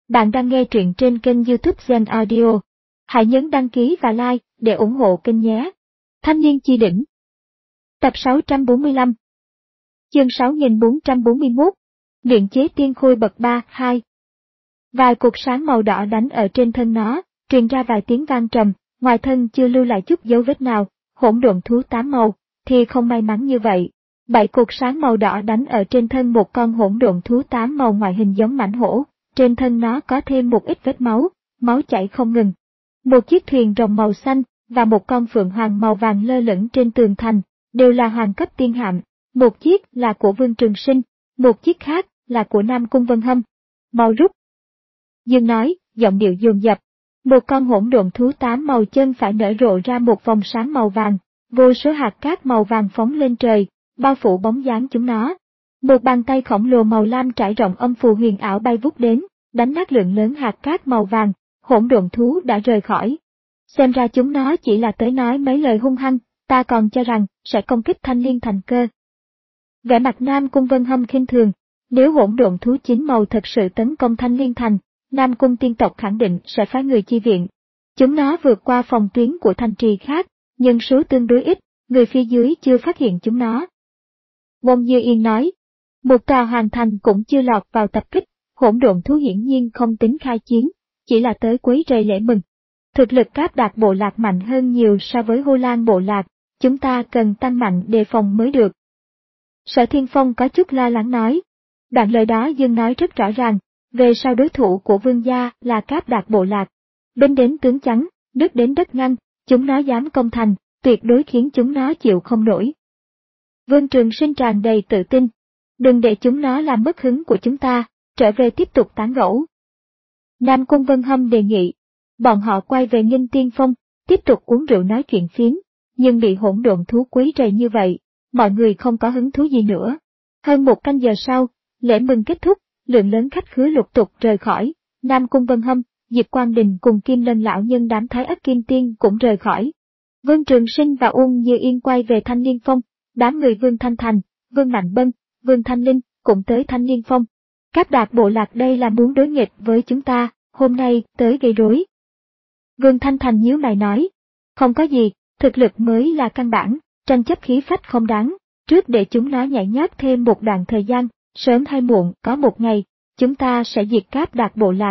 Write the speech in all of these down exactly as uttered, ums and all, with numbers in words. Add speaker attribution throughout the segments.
Speaker 1: Bạn đang nghe truyện trên kênh YouTube Zen Audio. Hãy nhấn đăng ký và like để ủng hộ kênh nhé. Thanh niên chi đỉnh. Tập sáu trăm bốn mươi lăm. Chương sáu nghìn bốn trăm bốn mươi mốt. Luyện chế tiên khôi bậc ba, hai. Vài cột sáng màu đỏ đánh ở trên thân nó, truyền ra vài tiếng vang trầm, ngoài thân chưa lưu lại chút dấu vết nào. Hỗn độn thú tám màu thì không may mắn như vậy. Bảy cột sáng màu đỏ đánh ở trên thân một con hỗn độn thú tám màu ngoại hình giống mãnh hổ. Trên thân nó có thêm một ít vết máu, máu chảy không ngừng. Một chiếc thuyền rồng màu xanh và một con phượng hoàng màu vàng lơ lửng trên tường thành, đều là hoàng cấp tiên hạm. Một chiếc là của Vương Trường Sinh, một chiếc khác là của Nam Cung Vân Hâm. Mau rút! Dương nói, giọng điệu dồn dập. Một con hỗn độn thú tám màu chân phải nở rộ ra một vòng sáng màu vàng, vô số hạt cát màu vàng phóng lên trời, bao phủ bóng dáng chúng nó. Một bàn tay khổng lồ màu lam trải rộng âm phù huyền ảo bay vút đến, đánh nát lượng lớn hạt cát màu vàng, hỗn độn thú đã rời khỏi. Xem ra chúng nó chỉ là tới nói mấy lời hung hăng, ta còn cho rằng sẽ công kích Thanh Liên Thành cơ. Vẻ mặt Nam Cung Vân Hâm khinh thường, nếu hỗn độn thú chín màu thật sự tấn công Thanh Liên Thành, Nam Cung tiên tộc khẳng định sẽ phái người chi viện. Chúng nó vượt qua phòng tuyến của thành trì khác, nhưng số tương đối ít, người phía dưới chưa phát hiện chúng nó. Wong Như Yên nói, một tòa hoàn thành cũng chưa lọt vào tập kích, hỗn độn thú hiển nhiên không tính khai chiến, chỉ là tới quấy rầy lễ mừng. Thực lực Cáp Đạt bộ lạc mạnh hơn nhiều so với Hô Lan bộ lạc, chúng ta cần tăng mạnh đề phòng mới được. Sở Thiên Phong có chút lo lắng nói. Đoạn lời đó Dương nói rất rõ ràng, về sau đối thủ của Vương gia là Cáp Đạt bộ lạc. Binh đến tướng chắn, nước đến đất ngăn, chúng nó dám công thành, tuyệt đối khiến chúng nó chịu không nổi. Vương Trường Sinh tràn đầy tự tin. Đừng để chúng nó làm mất hứng của chúng ta, trở về tiếp tục tán gẫu. Nam Cung Vân Hâm đề nghị. Bọn họ quay về Nghinh Tiên Phong, tiếp tục uống rượu nói chuyện phiếm, nhưng bị hỗn độn thú quấy rầy như vậy, mọi người không có hứng thú gì nữa. Hơn một canh giờ sau, lễ mừng kết thúc, lượng lớn khách khứa lục tục rời khỏi. Nam Cung Vân Hâm, Diệp Quang Đình cùng Kim Lân lão nhân đám Thái Ất Kim Tiên cũng rời khỏi. Vương Trường Sinh và Uông Như Yên quay về Thanh Liên Phong, đám người Vương Thanh Thành, Vương Mạnh Bân, Vương Thanh Linh cũng tới Thanh Liên Phong. Cáp Đạt bộ lạc đây là muốn đối nghịch với chúng ta, hôm nay tới gây rối. Vương Thanh Thành nhíu mày nói, không có gì, thực lực mới là căn bản, tranh chấp khí phách không đáng, trước để chúng nó nhảy nhót thêm một đoạn thời gian, sớm hay muộn có một ngày, chúng ta sẽ diệt Cáp Đạt bộ lạc.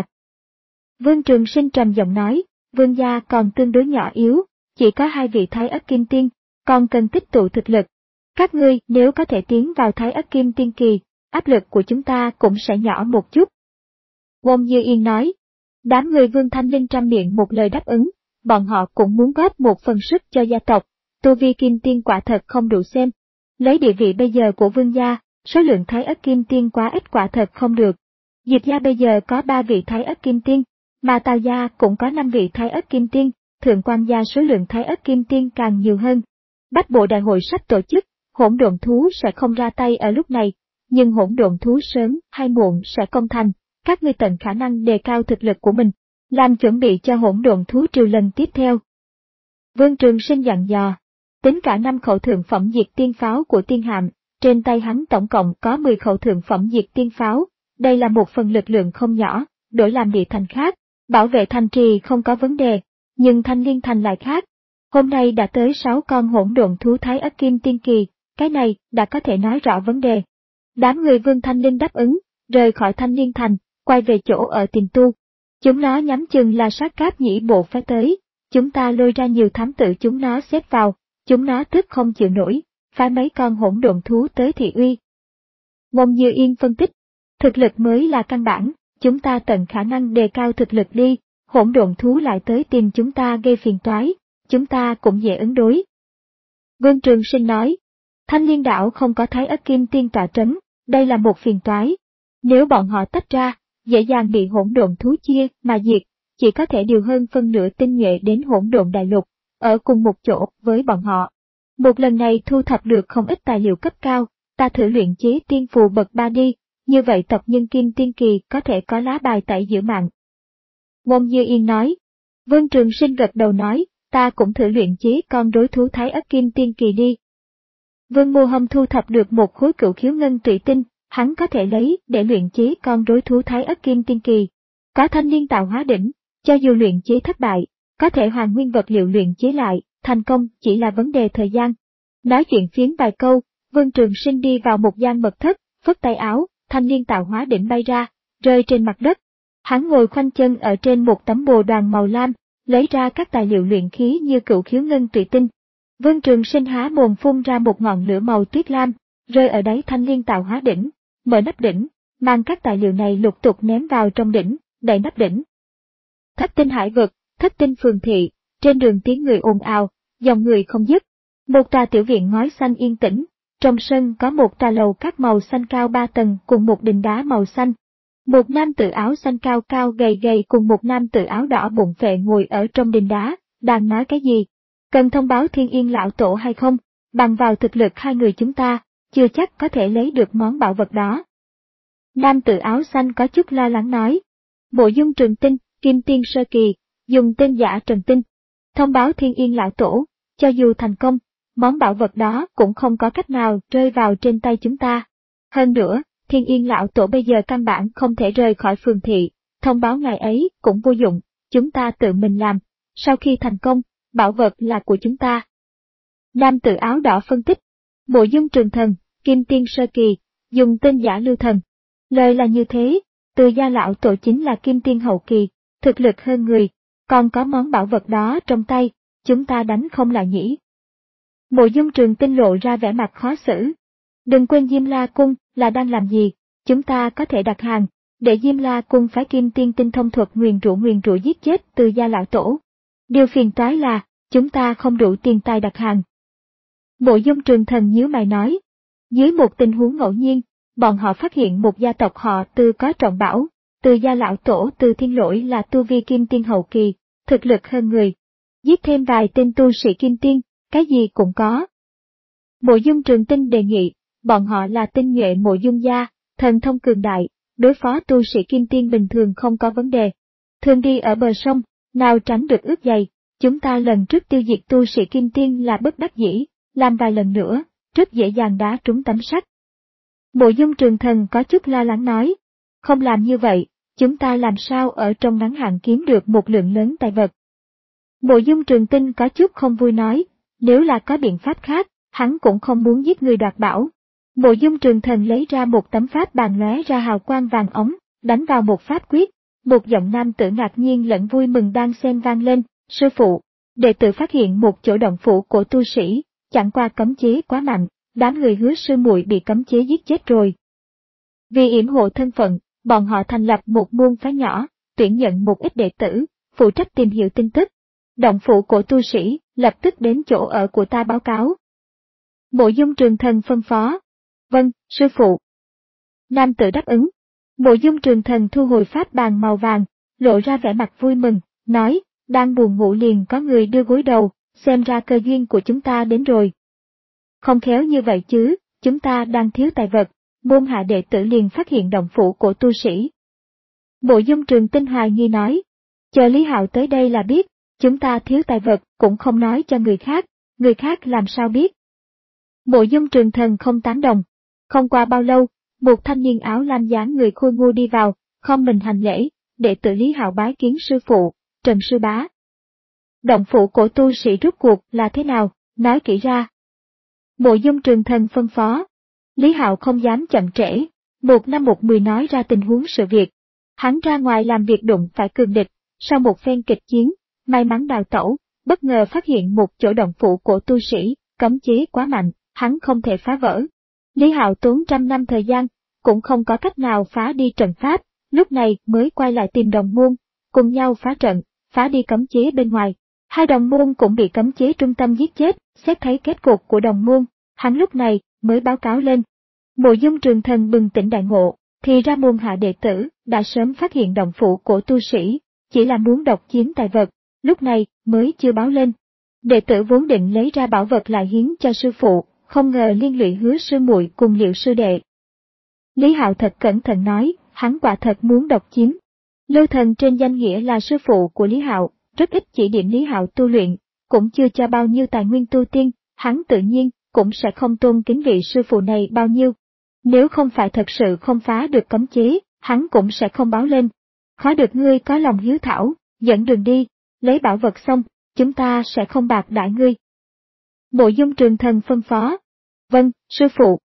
Speaker 1: Vương Trường Sinh trầm giọng nói, Vương gia còn tương đối nhỏ yếu, chỉ có hai vị Thái Ất Kim Tiên, còn cần tích tụ thực lực. Các ngươi nếu có thể tiến vào Thái Ất Kim Tiên kỳ, áp lực của chúng ta cũng sẽ nhỏ một chút. Wong Như Yên nói, đám người Vương Thanh Linh trăm miệng một lời đáp ứng, bọn họ cũng muốn góp một phần sức cho gia tộc, tu vi Kim Tiên quả thật không đủ xem. Lấy địa vị bây giờ của Vương gia, số lượng Thái Ất Kim Tiên quá ít quả thật không được. Diệp gia bây giờ có ba vị Thái Ất Kim Tiên, mà Tào gia cũng có năm vị Thái Ất Kim Tiên, Thượng Quan gia số lượng Thái Ất Kim Tiên càng nhiều hơn. Bách bộ đại hội sắp tổ chức, hỗn độn thú sẽ không ra tay ở lúc này, nhưng hỗn độn thú sớm hay muộn sẽ công thành, các ngươi tận khả năng đề cao thực lực của mình, làm chuẩn bị cho hỗn độn thú triều lần tiếp theo. Vương Trường Sinh dặn dò, tính cả năm khẩu thượng phẩm diệt tiên pháo của tiên hạm, trên tay hắn tổng cộng có mười khẩu thượng phẩm diệt tiên pháo, đây là một phần lực lượng không nhỏ, đổi làm địa thành khác, bảo vệ thành trì không có vấn đề, nhưng Thanh Liên Thành lại khác. Hôm nay đã tới sáu con hỗn độn thú Thái Ất Kim Tiên kỳ, cái này đã có thể nói rõ vấn đề. Đám người Vương Thanh Linh đáp ứng, rời khỏi Thanh Liên Thành, quay về chỗ ở Tiền Tu. Chúng nó nhắm chừng là sát cáp nhĩ bộ phái tới, chúng ta lôi ra nhiều thám tử chúng nó xếp vào, chúng nó tức không chịu nổi, phái mấy con hỗn độn thú tới thị uy. Wong Như Yên phân tích, thực lực mới là căn bản, chúng ta tận khả năng đề cao thực lực đi, hỗn độn thú lại tới tìm chúng ta gây phiền toái, chúng ta cũng dễ ứng đối. Vương Trường Sinh nói, Thanh Liên đảo không có Thái Ất Kim Tiên tọa trấn, đây là một phiền toái. Nếu bọn họ tách ra, dễ dàng bị hỗn độn thú chia mà diệt, chỉ có thể điều hơn phân nửa tinh nhuệ đến hỗn độn đại lục, ở cùng một chỗ với bọn họ. Một lần này thu thập được không ít tài liệu cấp cao, ta thử luyện chế tiên phù bậc ba đi, như vậy tộc nhân Kim Tiên kỳ có thể có lá bài tẩy giữ mạng. Wong Như Yên nói. Vương Trường Sinh gật đầu nói, ta cũng thử luyện chế con rối thú Thái Ất Kim Tiên kỳ đi. Vương Mô Hâm thu thập được một khối cửu khiếu ngân tụy tinh, hắn có thể lấy để luyện chế con rối thú Thái Ất Kim Tiên kỳ. Có thanh liên tạo hóa đỉnh, cho dù luyện chế thất bại, có thể hoàn nguyên vật liệu luyện chế lại, thành công chỉ là vấn đề thời gian. Nói chuyện phiếm vài câu, Vương Trường Sinh đi vào một gian mật thất, phất tay áo, thanh liên tạo hóa đỉnh bay ra, rơi trên mặt đất. Hắn ngồi khoanh chân ở trên một tấm bồ đoàn màu lam, lấy ra các tài liệu luyện khí như cựu khiếu ngân tụy tinh. Vương Trường Sinh há mồm phun ra một ngọn lửa màu tuyết lam, rơi ở đáy thanh liên tạo hóa đỉnh, mở nắp đỉnh, mang các tài liệu này lục tục ném vào trong đỉnh, đậy nắp đỉnh. Thất tinh hải vực, thất tinh phường thị, trên đường tiếng người ồn ào, dòng người không dứt. Một tòa tiểu viện ngói xanh yên tĩnh, trong sân có một tòa lầu các màu xanh cao ba tầng cùng một đình đá màu xanh. Một nam tử áo xanh cao cao gầy gầy cùng một nam tử áo đỏ bụng phệ ngồi ở trong đình đá, đang nói cái gì? Cần thông báo Thiên Yên lão tổ hay không? Bằng vào thực lực hai người chúng ta, chưa chắc có thể lấy được món bảo vật đó. Nam tử áo xanh có chút lo lắng nói. Bộ dung trường tinh, kim tiên sơ kỳ, dùng tên giả Trần Tinh. Thông báo Thiên Yên lão tổ, cho dù thành công, món bảo vật đó cũng không có cách nào rơi vào trên tay chúng ta. Hơn nữa, Thiên Yên lão tổ bây giờ căn bản không thể rời khỏi phường thị, thông báo ngày ấy cũng vô dụng, chúng ta tự mình làm, sau khi thành công, bảo vật là của chúng ta. Nam tử áo đỏ phân tích, bộ dung trường thần, kim tiên sơ kỳ, dùng tên giả Lưu Thần. Lời là như thế, Từ gia lão tổ chính là kim tiên hậu kỳ, thực lực hơn người, còn có món bảo vật đó trong tay, chúng ta đánh không lại nhỉ. Mộ dung trường tinh lộ ra vẻ mặt khó xử. Đừng quên Diêm La Cung là đang làm gì, chúng ta có thể đặt hàng, để Diêm La Cung phái kim tiên tinh thông thuật nguyền rủa nguyền rủa giết chết Từ gia lão tổ. Điều phiền toái là, chúng ta không đủ tiền tài đặt hàng. Mộ dung trường thần nhíu mày nói. Dưới một tình huống ngẫu nhiên, bọn họ phát hiện một gia tộc họ Từ có trọng bảo, Từ gia lão tổ Từ Thiên Lỗi là tu vi kim tiên hậu kỳ, thực lực hơn người. Giết thêm vài tên tu sĩ kim tiên, cái gì cũng có. Mộ dung trường tinh đề nghị, bọn họ là tinh nhuệ mộ dung gia, thần thông cường đại, đối phó tu sĩ kim tiên bình thường không có vấn đề. Thường đi ở bờ sông, nào tránh được ướt dày, chúng ta lần trước tiêu diệt tu sĩ kim tiên là bất đắc dĩ, làm vài lần nữa, rất dễ dàng đá trúng tấm sắt. Mộ dung trường thần có chút lo lắng nói, không làm như vậy, chúng ta làm sao ở trong ngắn hạn kiếm được một lượng lớn tài vật. Mộ dung trường tinh có chút không vui nói, nếu là có biện pháp khác, hắn cũng không muốn giết người đoạt bảo. Mộ dung trường thần lấy ra một tấm pháp bàn lóe ra hào quang vàng ống, đánh vào một pháp quyết, một giọng nam tử ngạc nhiên lẫn vui mừng đang xen vang lên, sư phụ, đệ tử phát hiện một chỗ động phủ của tu sĩ, chẳng qua cấm chế quá mạnh, đám người Hứa sư muội bị cấm chế giết chết rồi. Vì yểm hộ thân phận, bọn họ thành lập một môn phái nhỏ, tuyển nhận một ít đệ tử, phụ trách tìm hiểu tin tức. Động phủ của tu sĩ, lập tức đến chỗ ở của ta báo cáo. Mộ dung trường thần phân phó. Vâng, sư phụ. Nam tử đáp ứng. Mộ dung trường thần thu hồi pháp bàn màu vàng, lộ ra vẻ mặt vui mừng, nói, đang buồn ngủ liền có người đưa gối đầu, xem ra cơ duyên của chúng ta đến rồi. Không khéo như vậy chứ, chúng ta đang thiếu tài vật, môn hạ đệ tử liền phát hiện động phủ của tu sĩ. Mộ dung trường tinh hoài nghi nói, chờ Lý Hạo tới đây là biết, chúng ta thiếu tài vật cũng không nói cho người khác, người khác làm sao biết. Mộ dung trường thần không tán đồng. Không qua bao lâu, một thanh niên áo lam dáng người khôi ngô đi vào, khom mình hành lễ, đệ tử Lý Hạo bái kiến sư phụ, Trần sư bá. Động phủ của tu sĩ rốt cuộc là thế nào, nói kỹ ra. Mộ dung trường thần phân phó. Lý Hạo không dám chậm trễ, một năm một mười nói ra tình huống sự việc. Hắn ra ngoài làm việc đụng phải cường địch, sau một phen kịch chiến, may mắn đào tẩu, bất ngờ phát hiện một chỗ động phủ của tu sĩ, cấm chế quá mạnh, hắn không thể phá vỡ. Lý Hạo tốn trăm năm thời gian, cũng không có cách nào phá đi trận pháp, lúc này mới quay lại tìm đồng môn, cùng nhau phá trận, phá đi cấm chế bên ngoài. Hai đồng môn cũng bị cấm chế trung tâm giết chết, xét thấy kết cục của đồng môn, hắn lúc này mới báo cáo lên. Mộ dung trường thần bừng tỉnh đại ngộ, thì ra môn hạ đệ tử đã sớm phát hiện động phủ của tu sĩ, chỉ là muốn độc chiếm tài vật, lúc này mới chưa báo lên. Đệ tử vốn định lấy ra bảo vật lại hiến cho sư phụ, không ngờ liên lụy Hứa sư muội cùng Liệu sư đệ. Lý Hạo thật cẩn thận nói, hắn quả thật muốn độc chiếm. Lưu Thần trên danh nghĩa là sư phụ của Lý Hạo, rất ít chỉ điểm Lý Hạo tu luyện, cũng chưa cho bao nhiêu tài nguyên tu tiên, hắn tự nhiên cũng sẽ không tôn kính vị sư phụ này bao nhiêu. Nếu không phải thật sự không phá được cấm chế, hắn cũng sẽ không báo lên. khó được ngươi có lòng hiếu thảo, dẫn đường đi, lấy bảo vật xong, chúng ta sẽ không bạc đãi ngươi. Mộ Dung Trường Thần phân phó. Vâng, sư phụ.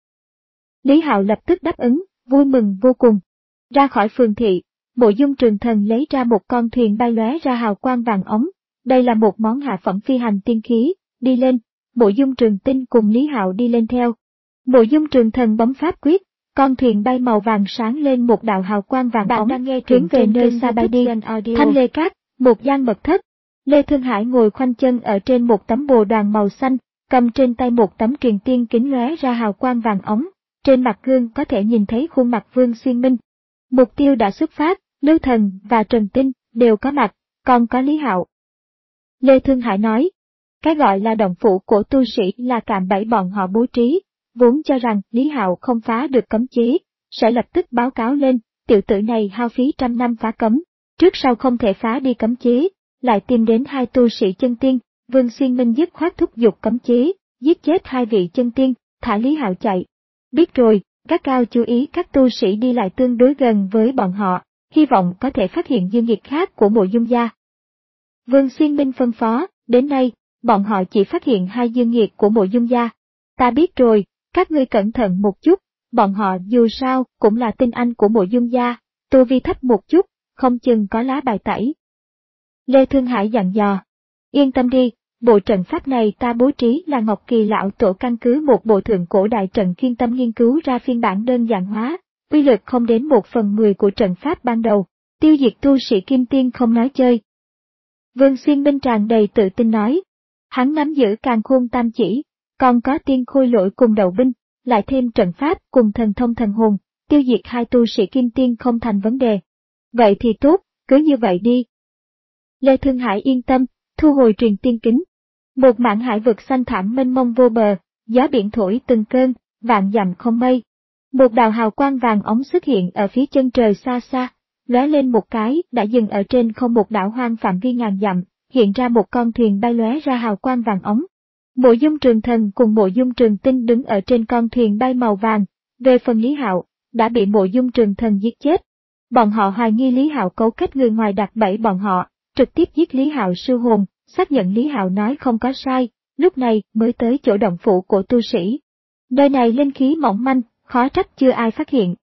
Speaker 1: Lý Hạo lập tức đáp ứng, vui mừng vô cùng. Ra khỏi phường thị, Mộ Dung Trường Thần lấy ra một con thuyền bay lóe ra hào quang vàng ống. Đây là một món hạ phẩm phi hành tiên khí, đi lên, Mộ Dung Trường Tinh cùng Lý Hạo đi lên theo. Mộ Dung Trường Thần bấm pháp quyết, con thuyền bay màu vàng sáng lên một đạo hào quang vàng ống, hướng về nơi xa bay đi. Thanh Lê Cát, một gian mật thất. Lê Thương Hải ngồi khoanh chân ở trên một tấm bồ đoàn màu xanh, cầm trên tay một tấm truyền tiên kính lóe ra hào quang vàng ống. Trên mặt gương có thể nhìn thấy khuôn mặt Vương Xuyên Minh. Mục Tiêu đã xuất phát, Lưu Thần và Trần Tinh đều có mặt, còn có Lý Hạo. Lê Thương Hải nói, cái gọi là động phủ của tu sĩ là cạm bẫy bọn họ bố trí, vốn cho rằng Lý Hạo không phá được cấm chế, sẽ lập tức báo cáo lên, tiểu tử này hao phí trăm năm phá cấm, trước sau không thể phá đi cấm chế, lại tìm đến hai tu sĩ chân tiên, Vương Xuyên Minh dứt khoát thúc giục cấm chế, giết chết hai vị chân tiên, thả Lý Hạo chạy. Biết rồi, các cao chú ý các tu sĩ đi lại tương đối gần với bọn họ, hy vọng có thể phát hiện dương nghiệt khác của Mộ Dung gia. Vương Xuyên Minh phân phó, đến nay, bọn họ chỉ phát hiện hai dương nghiệt của Mộ Dung gia. Ta biết rồi, các ngươi cẩn thận một chút, bọn họ dù sao cũng là tinh anh của Mộ Dung gia, tu vi thấp một chút, không chừng có lá bài tẩy. Lê Thương Hải dặn dò, yên tâm đi, bộ trận pháp này ta bố trí là Ngọc Kỳ lão tổ căn cứ một bộ thượng cổ đại trận chuyên tâm nghiên cứu ra phiên bản đơn giản hóa, uy lực không đến một phần mười của trận pháp ban đầu, tiêu diệt tu sĩ kim tiên không nói chơi. Vương Xuyên Minh tràn đầy tự tin nói, hắn nắm giữ càn khôn tam chỉ, còn có tiên khôi lỗi cùng đầu binh, lại thêm trận pháp cùng thần thông thần hồn, tiêu diệt hai tu sĩ kim tiên không thành vấn đề. Vậy thì tốt, cứ như vậy đi. Lê Thương Hải yên tâm, thu hồi truyền tiên kính. Một mảng hải vực xanh thẳm mênh mông vô bờ, gió biển thổi từng cơn, vạn dặm không mây. Một đạo hào quang vàng ống xuất hiện ở phía chân trời xa xa, lóe lên một cái đã dừng ở trên không một đảo hoang phạm vi ngàn dặm, hiện ra một con thuyền bay lóe ra hào quang vàng ống. Mộ Dung Trường Thần cùng Mộ Dung Trường Tinh đứng ở trên con thuyền bay màu vàng, về phần Lý Hạo, đã bị Mộ Dung Trường Thần giết chết. Bọn họ hoài nghi Lý Hạo cấu kết người ngoài đặt bẫy bọn họ, trực tiếp giết Lý Hạo sư hồn, xác nhận Lý Hạo nói không có sai, lúc này mới tới chỗ động phủ của tu sĩ. Nơi này linh khí mỏng manh, khó trách chưa ai phát hiện.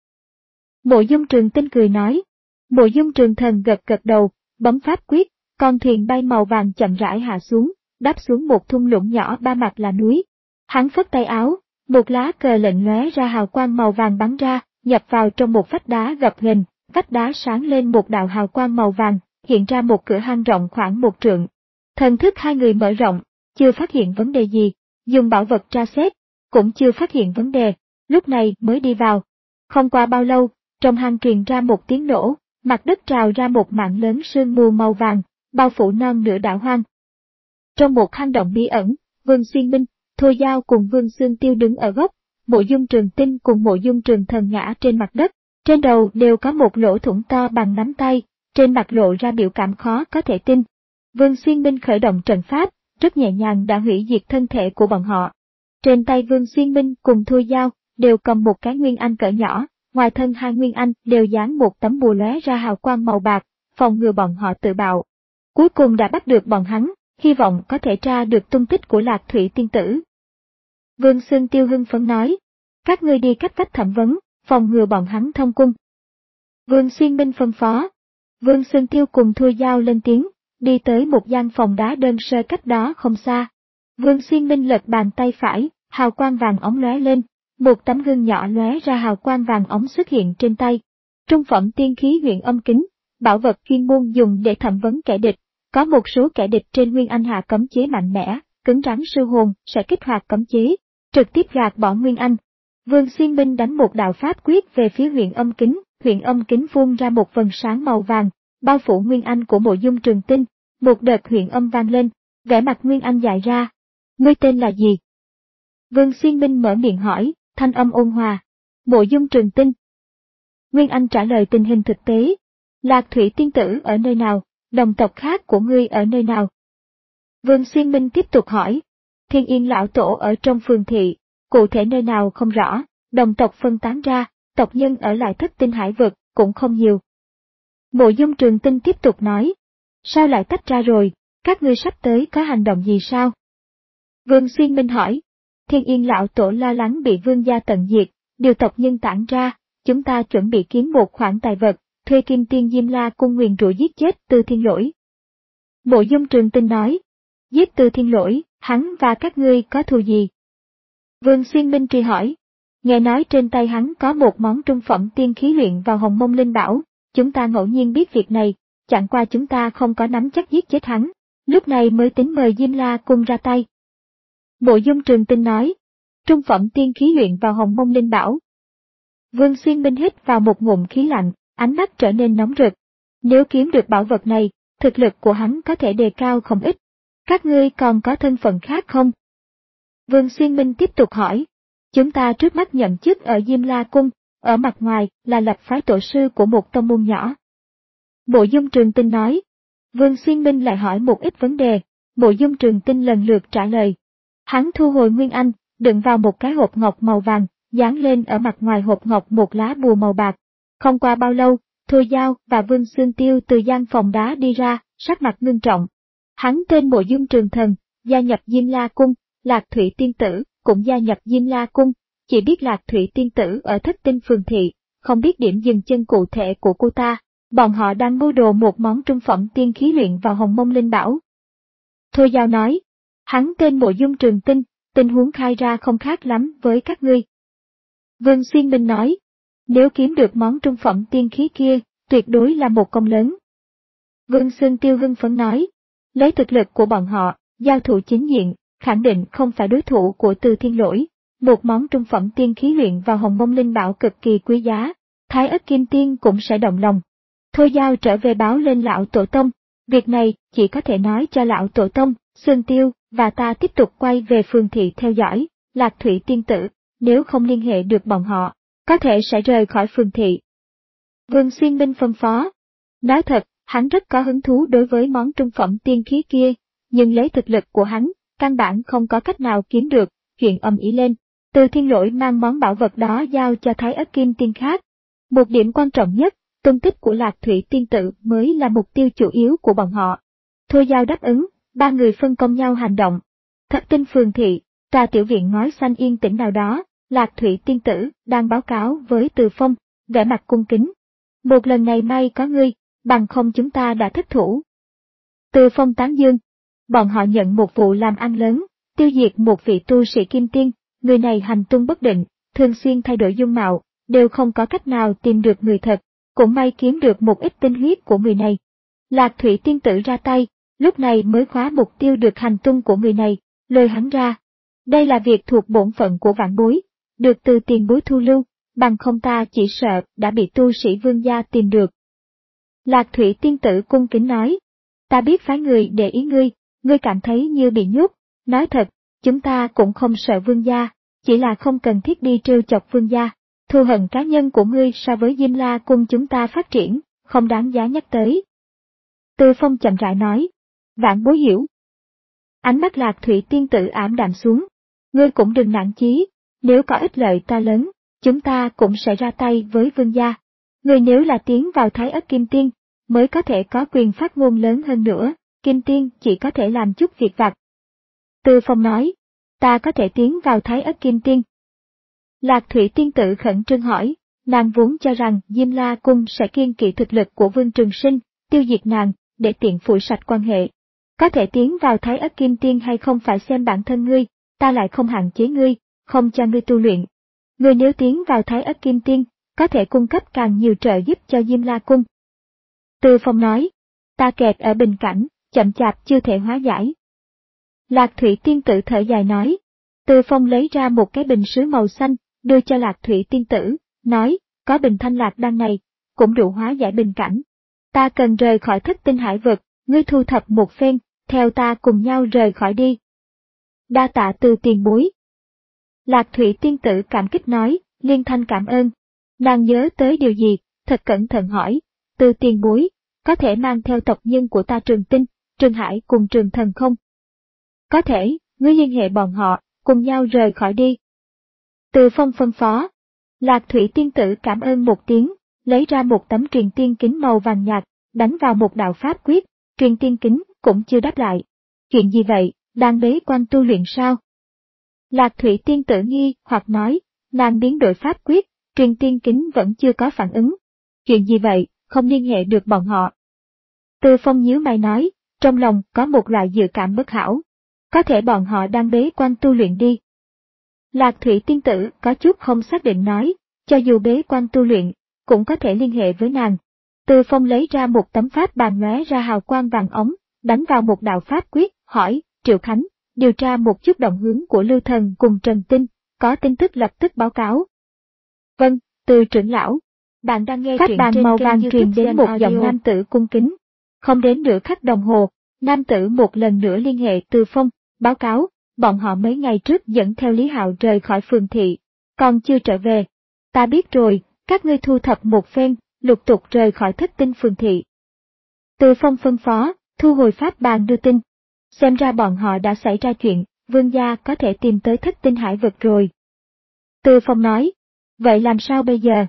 Speaker 1: Mộ Dung Trường Tinh cười nói. Mộ Dung Trường Thần gật gật đầu, bấm pháp quyết, con thuyền bay màu vàng chậm rãi hạ xuống, đáp xuống một thung lũng nhỏ ba mặt là núi. Hắn phất tay áo, một lá cờ lệnh lóe ra hào quang màu vàng bắn ra, nhập vào trong một vách đá gập ghềnh, vách đá sáng lên một đạo hào quang màu vàng, hiện ra một cửa hang rộng khoảng một trượng. Thần thức hai người mở rộng, chưa phát hiện vấn đề gì, dùng bảo vật tra xét, cũng chưa phát hiện vấn đề, lúc này mới đi vào. Không qua bao lâu, trong hang truyền ra một tiếng nổ, mặt đất trào ra một mảng lớn sương mù màu vàng, bao phủ non nửa đảo hoang. Trong một hang động bí ẩn, Vương Xuyên Minh, Thôi Giao cùng Vương Xương Tiêu đứng ở góc, Mộ Dung Trường Tinh cùng Mộ Dung Trường Thần ngã trên mặt đất, trên đầu đều có một lỗ thủng to bằng nắm tay, trên mặt lộ ra biểu cảm khó có thể tin. Vương Xuyên Minh khởi động trận pháp, rất nhẹ nhàng đã hủy diệt thân thể của bọn họ. Trên tay Vương Xuyên Minh cùng Thôi Giao đều cầm một cái nguyên anh cỡ nhỏ, ngoài thân hai nguyên anh đều dán một tấm bùa lóe ra hào quang màu bạc, phòng ngừa bọn họ tự bạo. Cuối cùng đã bắt được bọn hắn, hy vọng có thể tra được tung tích của Lạc Thủy tiên tử. Vương Xương Tiêu hưng phấn nói, các ngươi đi cách vách thẩm vấn, phòng ngừa bọn hắn thông cung. Vương Xuyên Minh phân phó. Vương Xương Tiêu cùng Thôi Giao lên tiếng, đi tới một gian phòng đá đơn sơ cách đó không xa. Vương Xuyên Minh lật bàn tay phải, hào quang vàng ống lóe lên, một tấm gương nhỏ lóe ra hào quang vàng ống xuất hiện trên tay. Trung phẩm tiên khí huyền âm kính, bảo vật chuyên môn dùng để thẩm vấn kẻ địch. Có một số kẻ địch trên Nguyên Anh hạ cấm chế mạnh mẽ, cứng rắn sư hồn sẽ kích hoạt cấm chế, trực tiếp gạt bỏ Nguyên Anh. Vương Xuyên Minh đánh một đạo pháp quyết về phía huyền âm kính, huyền âm kính phun ra một vầng sáng màu vàng, bao phủ Nguyên Anh của Mộ Dung Trường Tinh. Một đợt huyền âm vang lên, vẻ mặt Nguyên Anh dại ra. Ngươi tên là gì? Vương Xuyên Minh mở miệng hỏi, thanh âm ôn hòa. Mộ Dung Trường Tinh. Nguyên Anh trả lời tình hình thực tế. Lạc Thủy tiên tử ở nơi nào? Đồng tộc khác của ngươi ở nơi nào? Vương Xuyên Minh tiếp tục hỏi. Thiên Yên lão tổ ở trong phường thị, cụ thể nơi nào không rõ, đồng tộc phân tán ra, tộc nhân ở lại Thất Tinh Hải vực cũng không nhiều. Mộ Dung Trường Tinh tiếp tục nói, sao lại tách ra rồi, các ngươi sắp tới có hành động gì sao? Vương Xuyên Minh hỏi, Thiên Yên lão tổ lo lắng bị vương gia tận diệt, điều tộc nhân tản ra, chúng ta chuẩn bị kiếm một khoản tài vật, thuê Kim Tiên Diêm La cung nguyền rủa giết chết Từ Thiên Lỗi. Mộ Dung Trường Tinh nói, giết Từ Thiên Lỗi, hắn và các ngươi có thù gì? Vương Xuyên Minh truy hỏi, nghe nói trên tay hắn có một món trung phẩm tiên khí luyện vào Hồng Mông Linh Bảo, chúng ta ngẫu nhiên biết việc này, chẳng qua chúng ta không có nắm chắc giết chết hắn, lúc này mới tính mời Diêm La cung ra tay. Mộ Dung Trường Tinh nói, trung phẩm tiên khí luyện vào Hồng Mông Linh Bảo. Vương Xuyên Minh hít vào một ngụm khí lạnh, ánh mắt trở nên nóng rực. Nếu kiếm được bảo vật này, thực lực của hắn có thể đề cao không ít. Các ngươi còn có thân phận khác không? Vương Xuyên Minh tiếp tục hỏi. Chúng ta trước mắt nhậm chức ở Diêm La Cung, ở mặt ngoài là lập phái tổ sư của một tông môn nhỏ. Mộ Dung Trường Tinh nói. Vương Xuyên Minh lại hỏi một ít vấn đề, Mộ Dung Trường Tinh lần lượt trả lời. Hắn thu hồi Nguyên Anh, đựng vào một cái hộp ngọc màu vàng, dán lên ở mặt ngoài hộp ngọc một lá bùa màu bạc. Không qua bao lâu, Thôi Giao và Vương Xương Tiêu từ gian phòng đá đi ra, sắc mặt ngưng trọng. Hắn tên Mộ Dung Trường Thần, gia nhập Diêm La Cung, Lạc Thủy Tiên Tử cũng gia nhập Diêm La Cung, chỉ biết Lạc Thủy Tiên Tử ở Thất Tinh Phường Thị, không biết điểm dừng chân cụ thể của cô ta. Bọn họ đang mưu đồ một món trung phẩm tiên khí luyện vào Hồng Mông Linh Bảo. Thôi Giao nói, hắn tên Mộ Dung Trường Tinh, tình huống khai ra không khác lắm với các ngươi. Vương Xuyên Minh nói, nếu kiếm được món trung phẩm tiên khí kia, tuyệt đối là một công lớn. Vương Xương Tiêu hưng phấn nói, lấy thực lực của bọn họ, giao thủ chính diện, khẳng định không phải đối thủ của Từ Thiên Lỗi. Một món trung phẩm tiên khí luyện vào Hồng Mông Linh Bảo cực kỳ quý giá, Thái Ất Kim Tiên cũng sẽ động lòng. Thôi Giao trở về báo lên lão tổ tông, việc này chỉ có thể nói cho lão tổ tông, Xương Tiêu và ta tiếp tục quay về Phường Thị theo dõi, Lạc Thủy Tiên Tử, nếu không liên hệ được bọn họ, có thể sẽ rời khỏi Phường Thị. Vương Xuyên Minh phân phó. Nói thật, hắn rất có hứng thú đối với món trung phẩm tiên khí kia, nhưng lấy thực lực của hắn, căn bản không có cách nào kiếm được, chuyện ầm ĩ lên. Từ Thiên Lỗi mang món bảo vật đó giao cho Thái Ất Kim Tiên khác. Một điểm quan trọng nhất, tung tích của Lạc Thủy Tiên Tử mới là mục tiêu chủ yếu của bọn họ. Thôi Giao đáp ứng, ba người phân công nhau hành động. Thất Tinh Phường Thị, tòa tiểu viện ngói xanh yên tĩnh nào đó, Lạc Thủy Tiên Tử đang báo cáo với Từ Phong, vẻ mặt cung kính. Một lần này may có ngươi, bằng không chúng ta đã thất thủ. Từ Phong tán dương, bọn họ nhận một vụ làm ăn lớn, tiêu diệt một vị tu sĩ kim tiên, người này hành tung bất định, thường xuyên thay đổi dung mạo, đều không có cách nào tìm được người thật, cũng may kiếm được một ít tinh huyết của người này. Lạc Thủy Tiên Tử ra tay, lúc này mới khóa mục tiêu được hành tung của người này, lôi hắn ra. Đây là việc thuộc bổn phận của vạn bối, được từ tiền bối thu lưu, bằng không ta chỉ sợ đã bị tu sĩ vương gia tìm được. Lạc Thủy Tiên Tử cung kính nói, ta biết phái người để ý ngươi, ngươi cảm thấy như bị nhốt, nói thật, chúng ta cũng không sợ vương gia, chỉ là không cần thiết đi trêu chọc vương gia. Thù hận cá nhân của ngươi so với Diêm La Cung chúng ta phát triển, không đáng giá nhắc tới. Từ Phong chậm rãi nói, vạn bối hiểu. Ánh mắt Lạc Thủy Tiên Tử ảm đạm xuống, ngươi cũng đừng nản chí, nếu có ích lợi to lớn, chúng ta cũng sẽ ra tay với vương gia. Ngươi nếu là tiến vào Thái Ất Kim Tiên, mới có thể có quyền phát ngôn lớn hơn nữa, Kim Tiên chỉ có thể làm chút việc vặt. Từ Phong nói, ta có thể tiến vào Thái Ất Kim Tiên. Lạc Thủy Tiên Tử khẩn trương hỏi, nàng vốn cho rằng Diêm La Cung sẽ kiêng kỵ thực lực của Vương Trường Sinh, tiêu diệt nàng, để tiện phủi sạch quan hệ. Có thể tiến vào Thái Ất Kim Tiên hay không phải xem bản thân ngươi, ta lại không hạn chế ngươi, không cho ngươi tu luyện. Ngươi nếu tiến vào Thái Ất Kim Tiên, có thể cung cấp càng nhiều trợ giúp cho Diêm La Cung. Từ Phong nói, ta kẹt ở bình cảnh, chậm chạp chưa thể hóa giải. Lạc Thủy Tiên Tử thở dài nói, Từ Phong lấy ra một cái bình sứ màu xanh, đưa cho Lạc Thủy Tiên Tử, nói, có bình thanh lạc đan này, cũng đủ hóa giải bình cảnh. Ta cần rời khỏi Thất Tinh Hải vực, ngươi thu thập một phen, theo ta cùng nhau rời khỏi đi. Đa tạ Từ tiền bối. Lạc Thủy Tiên Tử cảm kích nói, liên thanh cảm ơn. Nàng nhớ tới điều gì, thật cẩn thận hỏi, Từ tiền bối, có thể mang theo tộc nhân của ta Trường Tinh, Trường Hải cùng Trường Thần không? Có thể, ngươi liên hệ bọn họ, cùng nhau rời khỏi đi. Từ Phong phân phó. Lạc Thủy Tiên Tử cảm ơn một tiếng, lấy ra một tấm truyền tiên kính màu vàng nhạt, đánh vào một đạo pháp quyết, truyền tiên kính cũng chưa đáp lại. Chuyện gì vậy, đang bế quan tu luyện sao? Lạc Thủy Tiên Tử nghi hoặc nói, nàng biến đổi pháp quyết, truyền tiên kính vẫn chưa có phản ứng. Chuyện gì vậy, không liên hệ được bọn họ. Từ Phong nhíu mày nói, trong lòng có một loại dự cảm bất hảo. Có thể bọn họ đang bế quan tu luyện đi. Lạc Thủy Tiên Tử có chút không xác định nói, cho dù bế quan tu luyện, cũng có thể liên hệ với nàng. Từ Phong lấy ra một tấm pháp bàn lóe ra hào quang vàng ống, đánh vào một đạo pháp quyết, hỏi, Triệu Khánh, điều tra một chút động hướng của Lưu Thần cùng Trần Tinh, có tin tức lập tức báo cáo. Vâng, Từ trưởng lão. Bạn đang nghe pháp bàn màu vàng truyền đến một giọng nam tử cung kính. Không đến nửa khắc đồng hồ, nam tử một lần nữa liên hệ Từ Phong, báo cáo, bọn họ mấy ngày trước dẫn theo Lý Hạo rời khỏi phường thị, còn chưa trở về. Ta biết rồi, các ngươi thu thập một phen, lục tục rời khỏi Thất Tinh phường thị. Từ Phong phân phó, thu hồi pháp bàn đưa tin. Xem ra bọn họ đã xảy ra chuyện, Vương gia có thể tìm tới Thất Tinh hải vực rồi. Từ Phong nói, vậy làm sao bây giờ?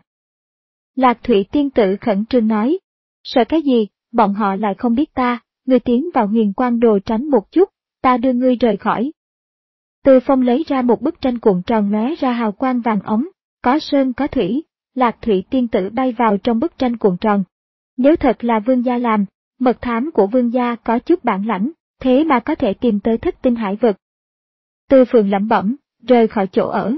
Speaker 1: Lạc Thủy Tiên Tử khẩn trương nói, sợ cái gì, bọn họ lại không biết ta, ngươi tiến vào Huyền Quang Đồ tránh một chút, ta đưa ngươi rời khỏi. Từ Phong lấy ra một bức tranh cuộn tròn lóe ra hào quang vàng ống, có sơn có thủy, Lạc Thủy Tiên Tử bay vào trong bức tranh cuộn tròn. Nếu thật là Vương gia làm, mật thám của Vương gia có chút bản lãnh, thế mà có thể tìm tới Thất Tinh hải vực. Từ Phượng lẩm bẩm, rời khỏi chỗ ở.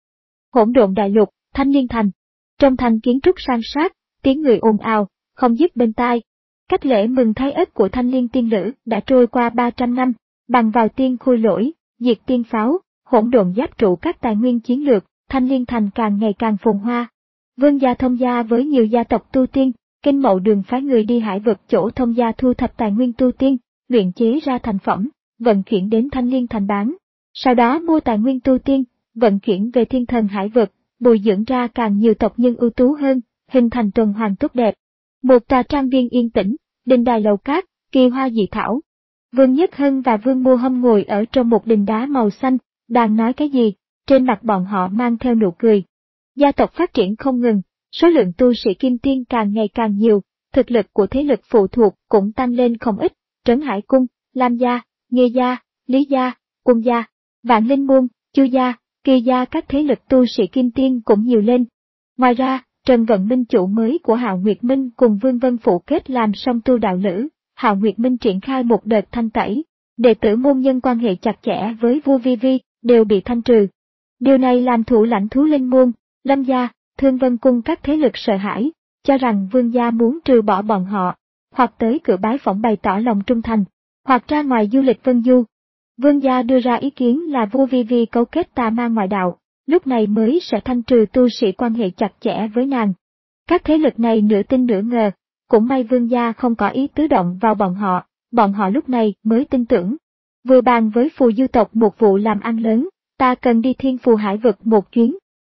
Speaker 1: Hỗn Độn Đại Lục, Thanh Liên Thành. Trong thành kiến trúc san sát, tiếng người ồn ào, không dứt bên tai. Cách lễ mừng thái ất của Thanh Liên tiên nữ đã trôi qua ba trăm năm, bằng vào tiên khôi lỗi, diệt tiên pháo, hỗn độn giáp trụ các tài nguyên chiến lược, Thanh Liên Thành càng ngày càng phồn hoa. Vương gia thông gia với nhiều gia tộc tu tiên, Kinh Mậu Đường phái người đi hải vực chỗ thông gia thu thập tài nguyên tu tiên, luyện chế ra thành phẩm, vận chuyển đến Thanh Liên Thành bán. Sau đó mua tài nguyên tu tiên, vận chuyển về Thiên Thần hải vực, bồi dưỡng ra càng nhiều tộc nhân ưu tú hơn, hình thành tuần hoàn tốt đẹp. Một tòa trang viên yên tĩnh, đình đài lầu cát, kỳ hoa dị thảo. Vương Nhất Hân và Vương Mô Hâm ngồi ở trong một đình đá màu xanh, đang nói cái gì, trên mặt bọn họ mang theo nụ cười. Gia tộc phát triển không ngừng, số lượng tu sĩ kim tiên càng ngày càng nhiều, thực lực của thế lực phụ thuộc cũng tăng lên không ít, Trấn Hải Cung, Lam Gia, Nghê Gia, Lý Gia, Cung Gia, Vạn Linh Môn, Chu Gia, Kỳ Gia các thế lực tu sĩ kim tiên cũng nhiều lên. Ngoài ra, Trần Vận Minh chủ mới của Hạo Nguyệt Minh cùng Vương Vân phụ kết làm song tu đạo lữ, Hạo Nguyệt Minh triển khai một đợt thanh tẩy, đệ tử môn nhân quan hệ chặt chẽ với vua Vi Vi đều bị thanh trừ. Điều này làm thủ lãnh Thú Linh Môn, Lâm Gia, Thương Vân Cung các thế lực sợ hãi, cho rằng Vương gia muốn trừ bỏ bọn họ, hoặc tới cửa bái phỏng bày tỏ lòng trung thành, hoặc ra ngoài du lịch vân du. Vương gia đưa ra ý kiến là vua Vi Vi cấu kết tà ma ngoại đạo, lúc này mới sẽ thanh trừ tu sĩ quan hệ chặt chẽ với nàng. Các thế lực này nửa tin nửa ngờ, cũng may Vương gia không có ý tứ động vào bọn họ, bọn họ lúc này mới tin tưởng. Vừa bàn với phù du tộc một vụ làm ăn lớn, ta cần đi Thiên Phù hải vực một chuyến.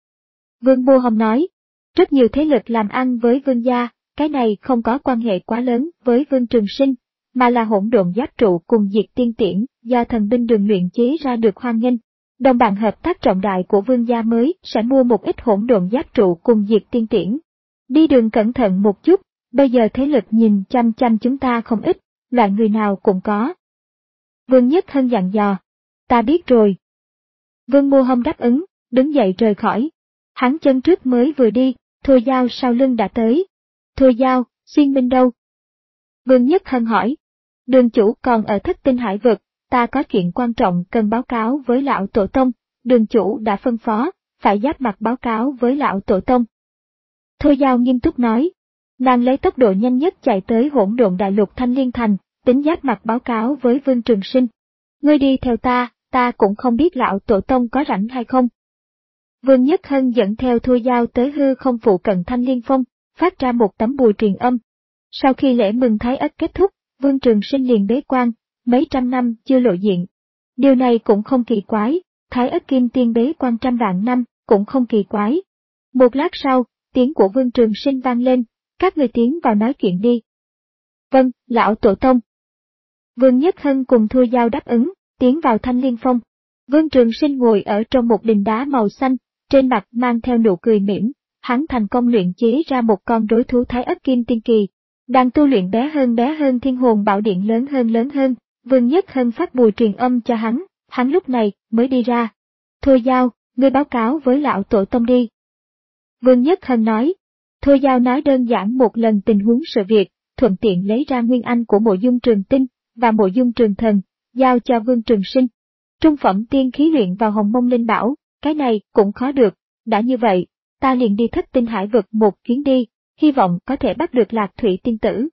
Speaker 1: Vương Mô Hồng nói, rất nhiều thế lực làm ăn với Vương gia, cái này không có quan hệ quá lớn với Vương Trường Sinh, mà là hỗn độn giáp trụ cùng diệt tiên tiễn do thần binh đường luyện chế ra được hoan nghênh. Đồng bạn hợp tác trọng đại của Vương gia mới sẽ mua một ít hỗn độn giáp trụ cùng diệt tiên tiễn. Đi đường cẩn thận một chút, bây giờ thế lực nhìn chăm chăm chúng ta không ít, loại người nào cũng có. Vương Nhất Hân dặn dò, ta biết rồi. Vương Mô Hồng đáp ứng, đứng dậy rời khỏi. Hắn chân trước mới vừa đi, Thôi Giao sau lưng đã tới. Thôi Giao, Xuyên Minh đâu? Vương Nhất Hân hỏi. Đường chủ còn ở Thất Tinh hải vực, ta có chuyện quan trọng cần báo cáo với lão tổ tông, đường chủ đã phân phó, phải giáp mặt báo cáo với lão tổ tông. Thôi Giao nghiêm túc nói. Nàng lấy tốc độ nhanh nhất chạy tới hỗn độn đại lục Thanh Liên Thành, tính giáp mặt báo cáo với Vương Trường Sinh. Ngươi đi theo ta, ta cũng không biết lão tổ tông có rảnh hay không. Vương Nhất Hân dẫn theo Thôi Giao tới hư không phụ cận Thanh Liên Phong, phát ra một tấm bùa truyền âm. Sau khi lễ mừng Thái Ất kết thúc, Vương Trường Sinh liền bế quan, mấy trăm năm chưa lộ diện. Điều này cũng không kỳ quái, Thái Ất Kim Tiên bế quan trăm vạn năm, cũng không kỳ quái. Một lát sau, tiếng của Vương Trường Sinh vang lên, các người tiến vào nói chuyện đi. Vâng, lão tổ tông. Vương Nhất Hân cùng Thôi Giao đáp ứng, tiến vào Thanh Liên Phong. Vương Trường Sinh ngồi ở trong một đình đá màu xanh, trên mặt mang theo nụ cười mỉm, hắn thành công luyện chế ra một con rối thú Thái Ất Kim Tiên Kỳ. Đang tu luyện bé hơn bé hơn thiên hồn bảo điện lớn hơn lớn hơn, Vương Nhất Hân phát bùa truyền âm cho hắn, hắn lúc này mới đi ra. Thôi Giao, ngươi báo cáo với lão tổ tông đi. Vương Nhất Hân nói. Thôi Giao nói đơn giản một lần tình huống sự việc, thuận tiện lấy ra nguyên anh của Mộ Dung Trường Tinh và Mộ Dung Trường Thần, giao cho Vương Trường Sinh. Trung phẩm tiên khí luyện vào Hồng Mông Linh Bảo, cái này cũng khó được, đã như vậy, ta liền đi Thất Tinh Hải vực một chuyến đi, hy vọng có thể bắt được Lạc Thủy tiên tử.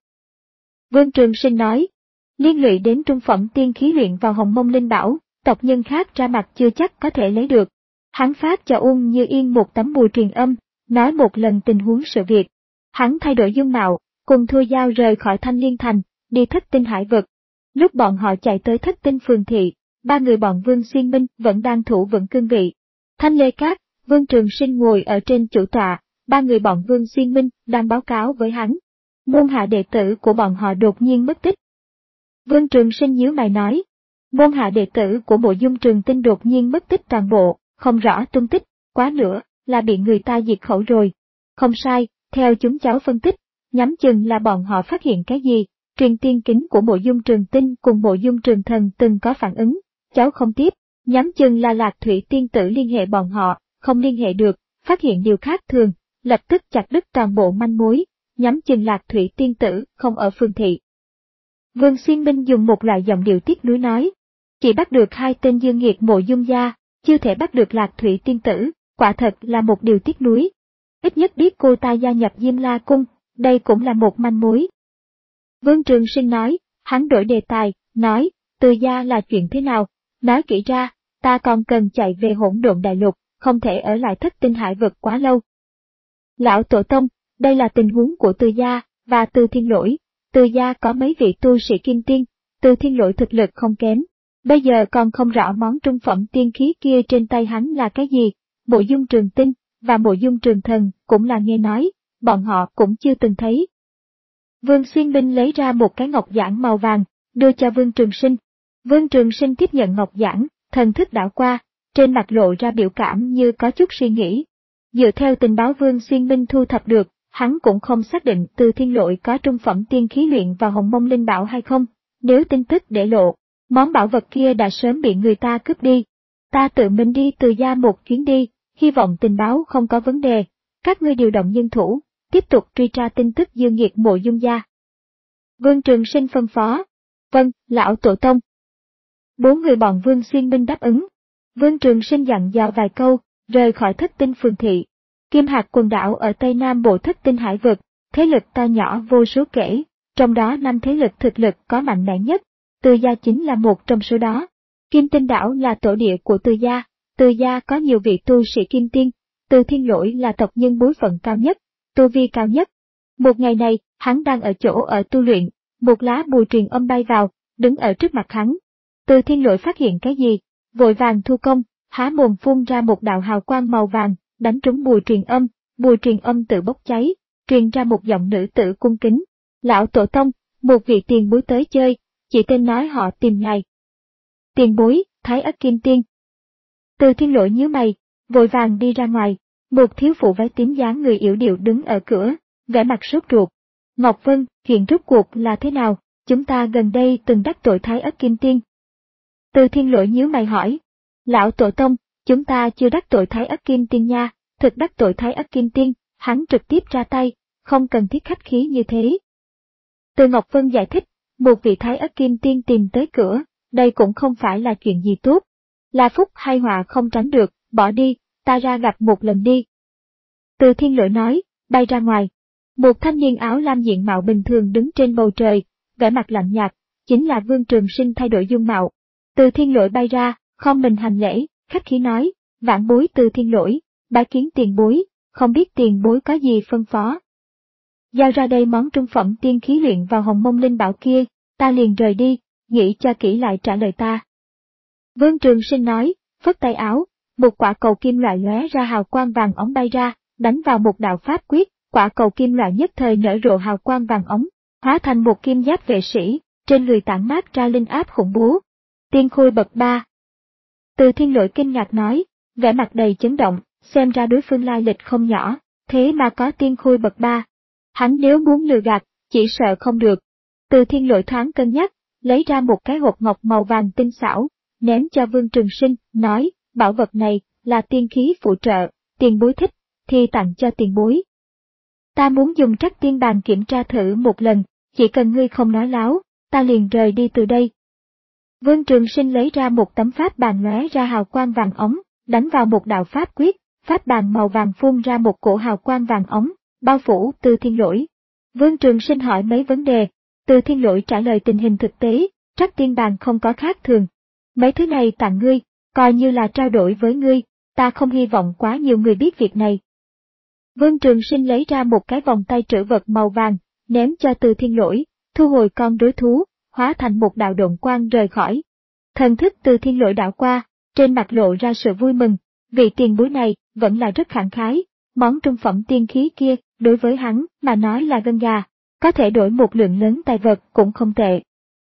Speaker 1: Vương Trường Sinh nói, liên lụy đến trung phẩm tiên khí luyện vào Hồng Mông Linh Bảo, tộc nhân khác ra mặt chưa chắc có thể lấy được. Hắn phát cho Uông Như Yên một tấm bùa truyền âm, nói một lần tình huống sự việc. Hắn thay đổi dung mạo, cùng Thôi Giao rời khỏi Thanh Liên Thành, đi Thất Tinh Hải vực. Lúc bọn họ chạy tới Thất Tinh Phường Thị, ba người bọn Vương Xuyên Minh vẫn đang thủ vững cương vị. Thanh Lê Cát, Vương Trường Sinh ngồi ở trên chủ tọa, ba người bọn Vương Xuyên Minh đang báo cáo với hắn. Môn hạ đệ tử của bọn họ đột nhiên mất tích. Vương Trường Sinh nhíu mày nói, môn hạ đệ tử của Mộ Dung Trường Tinh đột nhiên mất tích toàn bộ, không rõ tung tích, quá nữa là bị người ta diệt khẩu rồi. Không sai, theo chúng cháu phân tích, nhắm chừng là bọn họ phát hiện cái gì, truyền tiên kính của Mộ Dung Trường Tinh cùng Mộ Dung Trường Thần từng có phản ứng, cháu không tiếp, nhắm chừng là Lạc Thủy tiên tử liên hệ bọn họ, không liên hệ được, phát hiện điều khác thường, lập tức chặt đứt toàn bộ manh mối, nhắm chừng Lạc Thủy tiên tử không ở Phường Thị. Vương Xuyên Minh dùng một loại giọng điệu tiếc nuối nói, chỉ bắt được hai tên dương nghiệt Mộ Dung gia, chưa thể bắt được Lạc Thủy tiên tử, quả thật là một điều tiếc nuối. Ít nhất biết cô ta gia nhập Diêm La Cung, đây cũng là một manh mối. Vương Trường Sinh nói, hắn đổi đề tài, nói, Từ gia là chuyện thế nào, nói kỹ ra, ta còn cần chạy về Hỗn Độn Đại Lục, không thể ở lại Thất Tinh Hải vực quá lâu. Lão Tổ Tông, đây là tình huống của Từ gia và Từ Thiên Lỗi. Từ gia có mấy vị tu sĩ kim tiên, Từ Thiên Lỗi thực lực không kém. Bây giờ còn không rõ món trung phẩm tiên khí kia trên tay hắn là cái gì, Mộ Dung Trường Tinh và Mộ Dung Trường Thần cũng là nghe nói, bọn họ cũng chưa từng thấy. Vương Xuyên Minh lấy ra một cái ngọc giản màu vàng, đưa cho Vương Trường Sinh. Vương Trường Sinh tiếp nhận ngọc giản, thần thức đảo qua, trên mặt lộ ra biểu cảm như có chút suy nghĩ. Dựa theo tình báo Vương Xuyên Minh thu thập được, hắn cũng không xác định Từ Thiên Lỗi có trung phẩm tiên khí luyện vào Hồng Mông Linh Bảo hay không, nếu tin tức để lộ, món bảo vật kia đã sớm bị người ta cướp đi. Ta tự mình đi Từ gia một chuyến đi, hy vọng tình báo không có vấn đề, các ngươi điều động nhân thủ, tiếp tục truy tra tin tức dương nghiệt Mộ Dung gia. Vương Trường Sinh phân phó. Vâng, lão tổ tông. Bốn người bọn Vương Xuyên Minh đáp ứng. Vương Trường Sinh dặn dò vài câu, rời khỏi Thất Tinh Phường Thị. Kim Hạc quần đảo ở Tây Nam bộ Thất Tinh Hải vực, thế lực to nhỏ vô số kể, trong đó năm thế lực thực lực có mạnh mẽ nhất, Từ gia chính là một trong số đó. Kim Tinh đảo là tổ địa của Từ gia, Từ gia có nhiều vị tu sĩ kim tiên, Từ Thiên Lỗi là tộc nhân bối phận cao nhất, tu vi cao nhất. Một ngày này, hắn đang ở chỗ ở tu luyện, một lá bùa truyền âm bay vào, đứng ở trước mặt hắn. Từ Thiên Lỗi phát hiện cái gì, vội vàng thu công, há mồm phun ra một đạo hào quang màu vàng, đánh trúng bùa truyền âm, bùa truyền âm tự bốc cháy, truyền ra một giọng nữ tử cung kính. Lão Tổ Tông, một vị tiền bối tới chơi, chỉ tên nói họ tìm ngài. Tiền bối, Thái Ất Kim Tiên. Từ Thiên Lỗi nhíu mày, vội vàng đi ra ngoài, một thiếu phụ váy tím dáng người yểu điệu đứng ở cửa, vẻ mặt sốt ruột. Ngọc Vân, chuyện rốt cuộc là thế nào, chúng ta gần đây từng đắc tội Thái Ất Kim Tiên. Từ Thiên Lỗi nhíu mày hỏi. Lão Tổ Tông, chúng ta chưa đắc tội Thái Ất Kim Tiên nha, thực đắc tội Thái Ất Kim Tiên, hắn trực tiếp ra tay, không cần thiết khách khí như thế. Từ Ngọc Vân giải thích, một vị Thái Ất Kim Tiên tìm tới cửa, đây cũng không phải là chuyện gì tốt. Là phúc hay họa không tránh được, bỏ đi, ta ra gặp một lần đi. Từ Thiên Lỗi nói, bay ra ngoài. Một thanh niên áo lam diện mạo bình thường đứng trên bầu trời, vẻ mặt lạnh nhạt, chính là Vương Trường Sinh thay đổi dung mạo. Từ Thiên Lỗi bay ra, khom mình hành lễ, khách khí nói, vãn bối Từ Thiên Lỗi, bái kiến tiền bối, không biết tiền bối có gì phân phó. Giao ra đây món trung phẩm tiên khí luyện vào Hồng Mông Linh Bảo kia, ta liền rời đi, nghĩ cho kỹ lại trả lời ta. Vương Trường Sinh nói, phất tay áo, một quả cầu kim loại lóe ra hào quang vàng óng bay ra, đánh vào một đạo pháp quyết, quả cầu kim loại nhất thời nở rộ hào quang vàng óng, hóa thành một kim giáp vệ sĩ, trên người tản mát ra linh áp khủng bố. Tiên khôi bậc ba. Từ Thiên Lỗi kinh ngạc nói, vẻ mặt đầy chấn động, xem ra đối phương lai lịch không nhỏ, thế mà có tiên khôi bậc ba. Hắn nếu muốn lừa gạt, chỉ sợ không được. Từ Thiên Lỗi thoáng cân nhắc, lấy ra một cái hộp ngọc màu vàng tinh xảo, ném cho Vương Trường Sinh, nói, bảo vật này là tiên khí phụ trợ, tiền bối thích, thì tặng cho tiền bối. Ta muốn dùng trắc tiên bàn kiểm tra thử một lần, chỉ cần ngươi không nói láo, ta liền rời đi từ đây. Vương Trường Sinh lấy ra một tấm pháp bàn lóe ra hào quang vàng ống, đánh vào một đạo pháp quyết, pháp bàn màu vàng phun ra một cổ hào quang vàng ống, bao phủ Từ Thiên Lỗi. Vương Trường Sinh hỏi mấy vấn đề, Từ Thiên Lỗi trả lời tình hình thực tế, trắc tiên bàn không có khác thường. Mấy thứ này tặng ngươi, coi như là trao đổi với ngươi, ta không hy vọng quá nhiều người biết việc này. Vương Trường Sinh lấy ra một cái vòng tay trữ vật màu vàng, ném cho Từ Thiên Lỗi, thu hồi con đối thú, hóa thành một đạo độn quang rời khỏi. Thần thức Từ Thiên Lỗi đảo qua, trên mặt lộ ra sự vui mừng, vị tiền bối này vẫn là rất khẳng khái, món trung phẩm tiên khí kia, đối với hắn mà nói là gân gà, có thể đổi một lượng lớn tài vật cũng không tệ.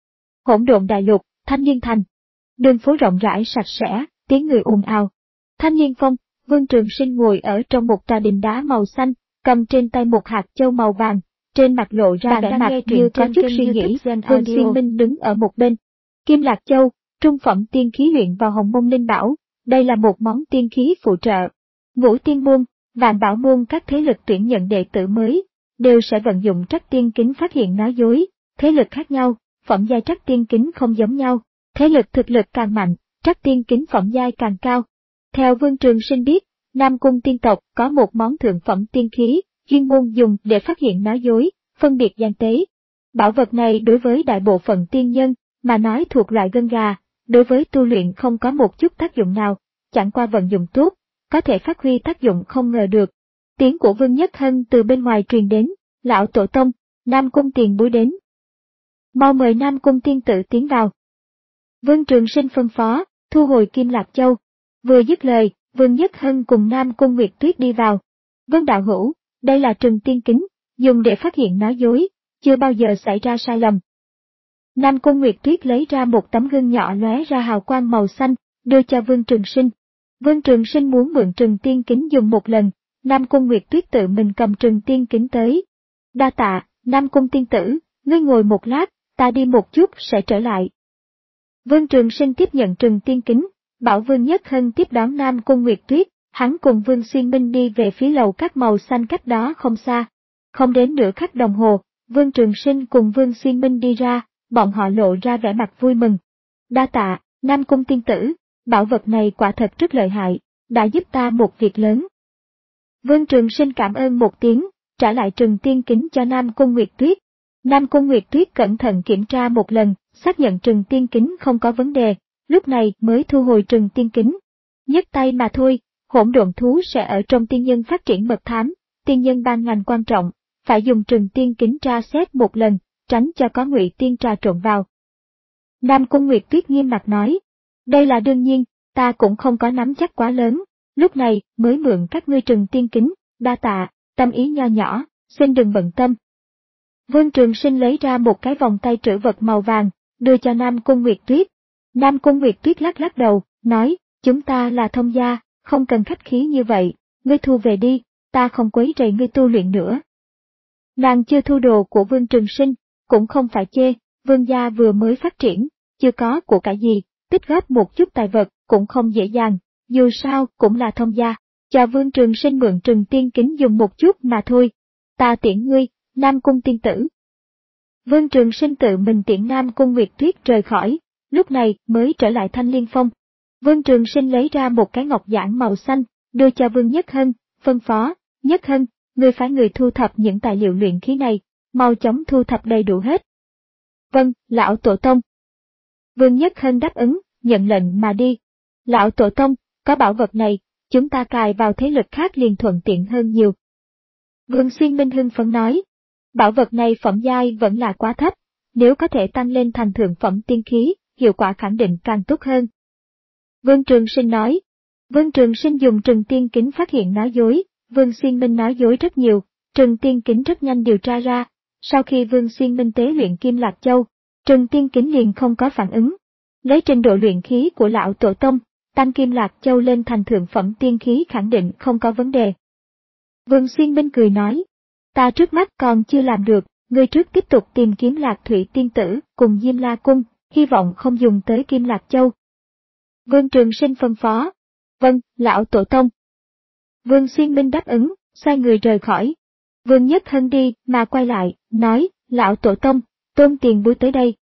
Speaker 1: Hỗn độn đại lục, Thanh Liên Thành. Đường phố rộng rãi sạch sẽ, tiếng người ồn ào. Thanh Liên Phong, Vương Trường Sinh ngồi ở trong một tòa đình đá màu xanh, cầm trên tay một hạt châu màu vàng, trên mặt lộ ra vẻ mặt như có chút suy nghĩ. Vương Xuyên Minh đứng ở một bên. Kim Lạc Châu, trung phẩm tiên khí luyện vào Hồng Mông Linh Bảo, đây là một món tiên khí phụ trợ. Ngũ Tiên Môn, Vạn Bảo Môn các thế lực tuyển nhận đệ tử mới, đều sẽ vận dụng trắc tiên kính phát hiện nói dối, thế lực khác nhau, phẩm giai trắc tiên kính không giống nhau, thế lực thực lực càng mạnh, trắc tiên kính phẩm giai càng cao. Theo Vương Trường Sinh biết, Nam Cung tiên tộc có một món thượng phẩm tiên khí, chuyên môn dùng để phát hiện nói dối, phân biệt gian tế. Bảo vật này đối với đại bộ phận tiên nhân, mà nói thuộc loại gân gà, đối với tu luyện không có một chút tác dụng nào, chẳng qua vận dụng tốt, có thể phát huy tác dụng không ngờ được. Tiếng của Vương Nhất Hân từ bên ngoài truyền đến, lão tổ tông, Nam Cung tiền bối đến. Mau mời Nam Cung tiên tử tiến vào. Vương Trường Sinh phân phó, thu hồi Kim Lạc Châu. Vừa dứt lời, Vương Nhất Hân cùng Nam Cung Nguyệt Tuyết đi vào. Vương đạo hữu, đây là trừng tiên kính, dùng để phát hiện nói dối, chưa bao giờ xảy ra sai lầm. Nam Cung Nguyệt Tuyết lấy ra một tấm gương nhỏ lóe ra hào quang màu xanh, đưa cho Vương Trường Sinh. Vương Trường Sinh muốn mượn trừng tiên kính dùng một lần, Nam Cung Nguyệt Tuyết tự mình cầm trừng tiên kính tới. Đa tạ, Nam Cung tiên tử, ngươi ngồi một lát, ta đi một chút sẽ trở lại. Vương Trường Sinh tiếp nhận trừng tiên kính, bảo Vương Nhất Hân tiếp đón Nam Cung Nguyệt Tuyết, hắn cùng Vương Xuyên Minh đi về phía lầu các màu xanh cách đó không xa. Không đến nửa khắc đồng hồ, Vương Trường Sinh cùng Vương Xuyên Minh đi ra, bọn họ lộ ra vẻ mặt vui mừng. Đa tạ, Nam Cung tiên tử, bảo vật này quả thật rất lợi hại, đã giúp ta một việc lớn. Vương Trường Sinh cảm ơn một tiếng, trả lại trừng tiên kính cho Nam Cung Nguyệt Tuyết. Nam Cung Nguyệt Tuyết cẩn thận kiểm tra một lần, xác nhận trừng tiên kính không có vấn đề, lúc này mới thu hồi trừng tiên kính. Nhấc tay mà thôi, hỗn độn thú sẽ ở trong tiên nhân phát triển mật thám, tiên nhân ban ngành quan trọng, phải dùng trừng tiên kính tra xét một lần, tránh cho có ngụy tiên trà trộn vào. Nam Cung Nguyệt Tuyết nghiêm mặt nói, đây là đương nhiên, ta cũng không có nắm chắc quá lớn, lúc này mới mượn các ngươi trừng tiên kính, đa tạ, tâm ý nho nhỏ, xin đừng bận tâm. Vương Trường Sinh lấy ra một cái vòng tay trữ vật màu vàng, đưa cho Nam Cung Nguyệt Tuyết. Nam Cung Nguyệt Tuyết lắc lắc đầu, nói, chúng ta là thông gia, không cần khách khí như vậy, ngươi thu về đi, ta không quấy rầy ngươi tu luyện nữa. Nàng chưa thu đồ của Vương Trường Sinh, cũng không phải chê, Vương gia vừa mới phát triển, chưa có của cải gì, tích góp một chút tài vật cũng không dễ dàng, dù sao cũng là thông gia, cho Vương Trường Sinh mượn trừng tiên kính dùng một chút mà thôi. Ta tiễn ngươi, Nam Cung tiên tử. Vương Trường Sinh tự mình tiễn Nam Cung Nguyệt Tuyết rời khỏi, lúc này mới trở lại Thanh Liên Phong. Vương Trường Sinh lấy ra một cái ngọc giản màu xanh, đưa cho Vương Nhất Hân, phân phó, Nhất Hân, ngươi phải người thu thập những tài liệu luyện khí này, mau chóng thu thập đầy đủ hết. Vâng, lão tổ tông. Vương Nhất Hân đáp ứng, nhận lệnh mà đi. Lão tổ tông, có bảo vật này, chúng ta cài vào thế lực khác liền thuận tiện hơn nhiều. Vương Xuyên Minh hưng phấn nói, bảo vật này phẩm giai vẫn là quá thấp, nếu có thể tăng lên thành thượng phẩm tiên khí, hiệu quả khẳng định càng tốt hơn. Vương Trường Sinh nói, Vương Trường Sinh dùng trừng tiên kính phát hiện nói dối, Vương Xuyên Minh nói dối rất nhiều, trừng tiên kính rất nhanh điều tra ra, sau khi Vương Xuyên Minh tế luyện Kim Lạc Châu, trừng tiên kính liền không có phản ứng. Lấy trình độ luyện khí của lão tổ tông, tăng Kim Lạc Châu lên thành thượng phẩm tiên khí khẳng định không có vấn đề. Vương Xuyên Minh cười nói, ta trước mắt còn chưa làm được, ngươi trước tiếp tục tìm kiếm Lạc Thủy tiên tử cùng Diêm La cung, hy vọng không dùng tới Kim Lạc Châu. Vương Trường Sinh phân phó, vâng, lão tổ tông. Vương Xuyên Minh đáp ứng, xoay người rời khỏi. Vương Nhất Hân đi mà quay lại, nói, lão tổ tông, Tôn tiền bối tới đây.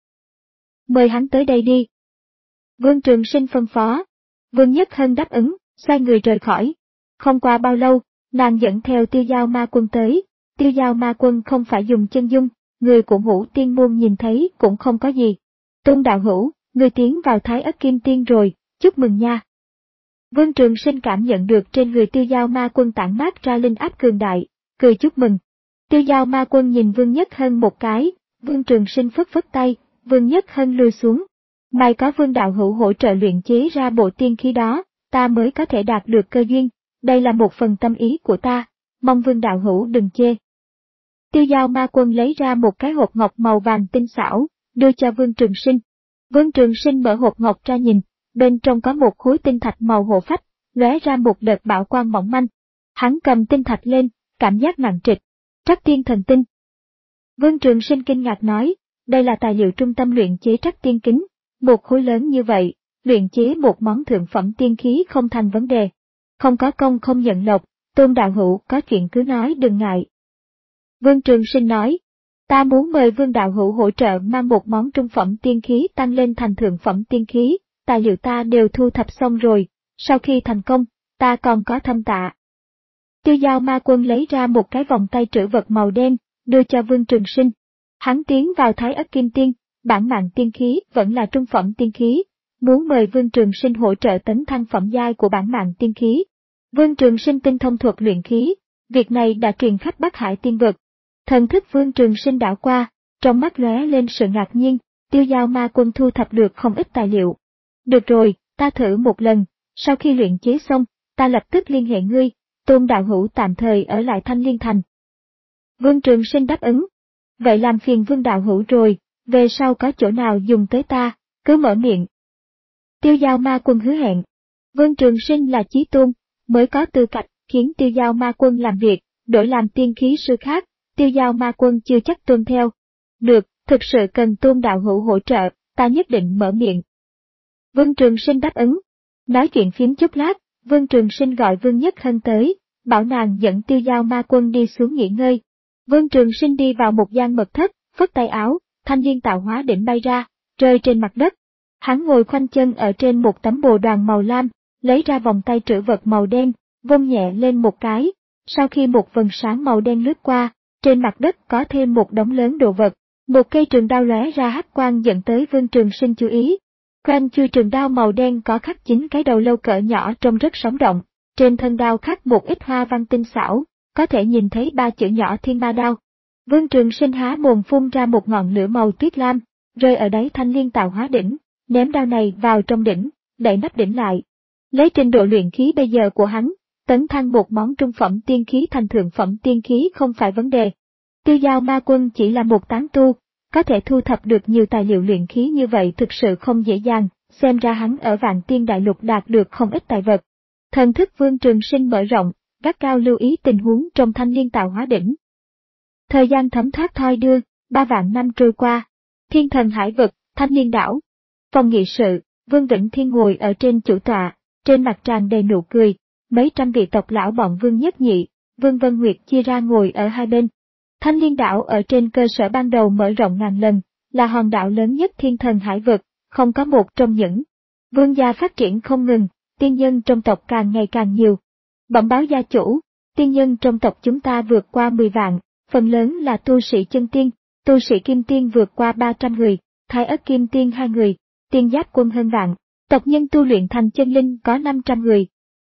Speaker 1: Mời hắn tới đây đi. Vương Trường Sinh phân phó. Vương Nhất Hân đáp ứng, xoay người rời khỏi. Không qua bao lâu, nàng dẫn theo Tiêu Giao Ma Quân tới. Tiêu Giao Ma Quân không phải dùng chân dung, người của Ngũ Tiên môn nhìn thấy cũng không có gì. Tôn đạo hữu, người tiến vào Thái Ất Kim Tiên rồi, chúc mừng nha. Vương Trường Sinh cảm nhận được trên người Tiêu Giao Ma Quân tản mát ra linh áp cường đại, cười chúc mừng. Tiêu Giao Ma Quân nhìn Vương Nhất Hân một cái, Vương Trường Sinh phất phất tay, Vương Nhất Hân lui xuống. May có Vương đạo hữu hỗ trợ luyện chế ra bộ tiên khí đó, ta mới có thể đạt được cơ duyên, đây là một phần tâm ý của ta, mong Vương đạo hữu đừng chê. Tiêu Giao Ma Quân lấy ra một cái hộp ngọc màu vàng tinh xảo, đưa cho Vương Trường Sinh. Vương Trường Sinh mở hộp ngọc ra nhìn, bên trong có một khối tinh thạch màu hổ phách, lóe ra một đợt bạo quang mỏng manh. Hắn cầm tinh thạch lên, cảm giác nặng trịch. Trắc tiên thần tinh. Vương Trường Sinh kinh ngạc nói, đây là tài liệu trung tâm luyện chế trắc tiên kính, một khối lớn như vậy, luyện chế một món thượng phẩm tiên khí không thành vấn đề. Không có công không nhận lộc, Tôn đạo hữu có chuyện cứ nói đừng ngại. Vương Trường Sinh nói, ta muốn mời Vương đạo hữu hỗ trợ mang một món trung phẩm tiên khí tăng lên thành thượng phẩm tiên khí, tài liệu ta đều thu thập xong rồi, sau khi thành công, ta còn có thâm tạ. Tiêu Giao Ma Quân lấy ra một cái vòng tay trữ vật màu đen, đưa cho Vương Trường Sinh. Hắn tiến vào Thái Ất Kim Tiên, bản mạng tiên khí vẫn là trung phẩm tiên khí, muốn mời Vương Trường Sinh hỗ trợ tấn thăng phẩm giai của bản mạng tiên khí. Vương Trường Sinh tinh thông thuật luyện khí, việc này đã truyền khắp Bắc Hải tiên vực. Thần thức Vương Trường Sinh đảo qua, trong mắt lóe lên sự ngạc nhiên, Tiêu Giao Ma Quân thu thập được không ít tài liệu. Được rồi, ta thử một lần, sau khi luyện chế xong, ta lập tức liên hệ ngươi, Tôn đạo hữu tạm thời ở lại Thanh Liên Thành. Vương Trường Sinh đáp ứng. Vậy làm phiền Vương đạo hữu rồi, về sau có chỗ nào dùng tới ta, cứ mở miệng. Tiêu Giao Ma Quân hứa hẹn. Vương Trường Sinh là chí tôn, mới có tư cách khiến Tiêu Giao Ma Quân làm việc, đổi làm tiên khí sư khác, Tiêu Giao Ma Quân chưa chắc tuân theo. Được, thực sự cần Tôn đạo hữu hỗ trợ, ta nhất định mở miệng. Vương Trường Sinh đáp ứng. Nói chuyện phím chút lát, Vương Trường Sinh gọi Vương Nhất Hân tới, bảo nàng dẫn Tiêu Giao Ma Quân đi xuống nghỉ ngơi. Vương Trường Sinh đi vào một gian mật thất, phất tay áo, thanh liên tạo hóa đỉnh bay ra, rơi trên mặt đất. Hắn ngồi khoanh chân ở trên một tấm bồ đoàn màu lam, lấy ra vòng tay trữ vật màu đen, vung nhẹ lên một cái. Sau khi một vầng sáng màu đen lướt qua, trên mặt đất có thêm một đống lớn đồ vật. Một cây trường đao lóe ra hắc quang dẫn tới Vương Trường Sinh chú ý. Quanh chuôi trường đao màu đen có khắc chín cái đầu lâu cỡ nhỏ trông rất sống động, trên thân đao khắc một ít hoa văn tinh xảo, có thể nhìn thấy ba chữ nhỏ Thiên Ba Đao. Vương Trường Sinh há mồm phun ra một ngọn lửa màu tuyết lam, rơi ở đáy thanh liên tạo hóa đỉnh, ném đao này vào trong đỉnh, đậy nắp đỉnh lại. Lấy trình độ luyện khí bây giờ của hắn, tấn thăng một món trung phẩm tiên khí thành thượng phẩm tiên khí không phải vấn đề. Tiêu Giao Ma Quân chỉ là một tán tu, có thể thu thập được nhiều tài liệu luyện khí như vậy thực sự không dễ dàng, xem ra hắn ở Vạn Tiên Đại Lục đạt được không ít tài vật. Thần thức Vương Trường Sinh mở rộng, gắt cao lưu ý tình huống trong thanh liên tạo hóa đỉnh. Thời gian thấm thoát thoi đưa, ba vạn năm trôi qua. Thiên Thần Hải Vực, Thanh Liên Đảo. Phòng nghị sự, Vương Vĩnh Thiên ngồi ở trên chủ tọa, trên mặt tràn đầy nụ cười, mấy trăm vị tộc lão bọn Vương Nhất Nhị, Vương Vân Nguyệt chia ra ngồi ở hai bên. Thanh Liên Đảo ở trên cơ sở ban đầu mở rộng ngàn lần, là hòn đảo lớn nhất Thiên Thần Hải Vực, không có một trong những. Vương gia phát triển không ngừng, tiên nhân trong tộc càng ngày càng nhiều. Bẩm báo gia chủ, tiên nhân trong tộc chúng ta vượt qua mười vạn, phần lớn là tu sĩ chân tiên, tu sĩ kim tiên vượt qua ba trăm người, Thái Ất Kim Tiên hai người, tiên giáp quân hơn vạn, tộc nhân tu luyện thành chân linh có năm trăm người.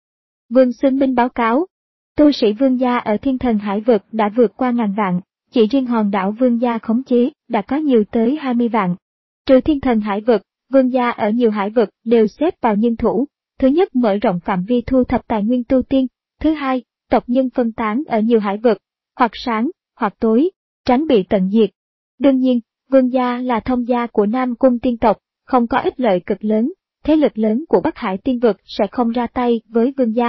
Speaker 1: Vương Xuân Minh báo cáo, tu sĩ Vương gia ở Thiên Thần Hải Vực đã vượt qua ngàn vạn, chỉ riêng hòn đảo Vương gia khống chế đã có nhiều tới hai mươi vạn. Trừ Thiên Thần Hải Vực, Vương gia ở nhiều hải vực đều xếp vào nhân thủ. Thứ nhất, mở rộng phạm vi thu thập tài nguyên tu tiên. Thứ hai, tộc nhân phân tán ở nhiều hải vực, hoặc sáng, hoặc tối, tránh bị tận diệt. Đương nhiên, Vương gia là thông gia của Nam Cung tiên tộc, không có ích lợi cực lớn, thế lực lớn của Bắc Hải tiên vực sẽ không ra tay với Vương gia.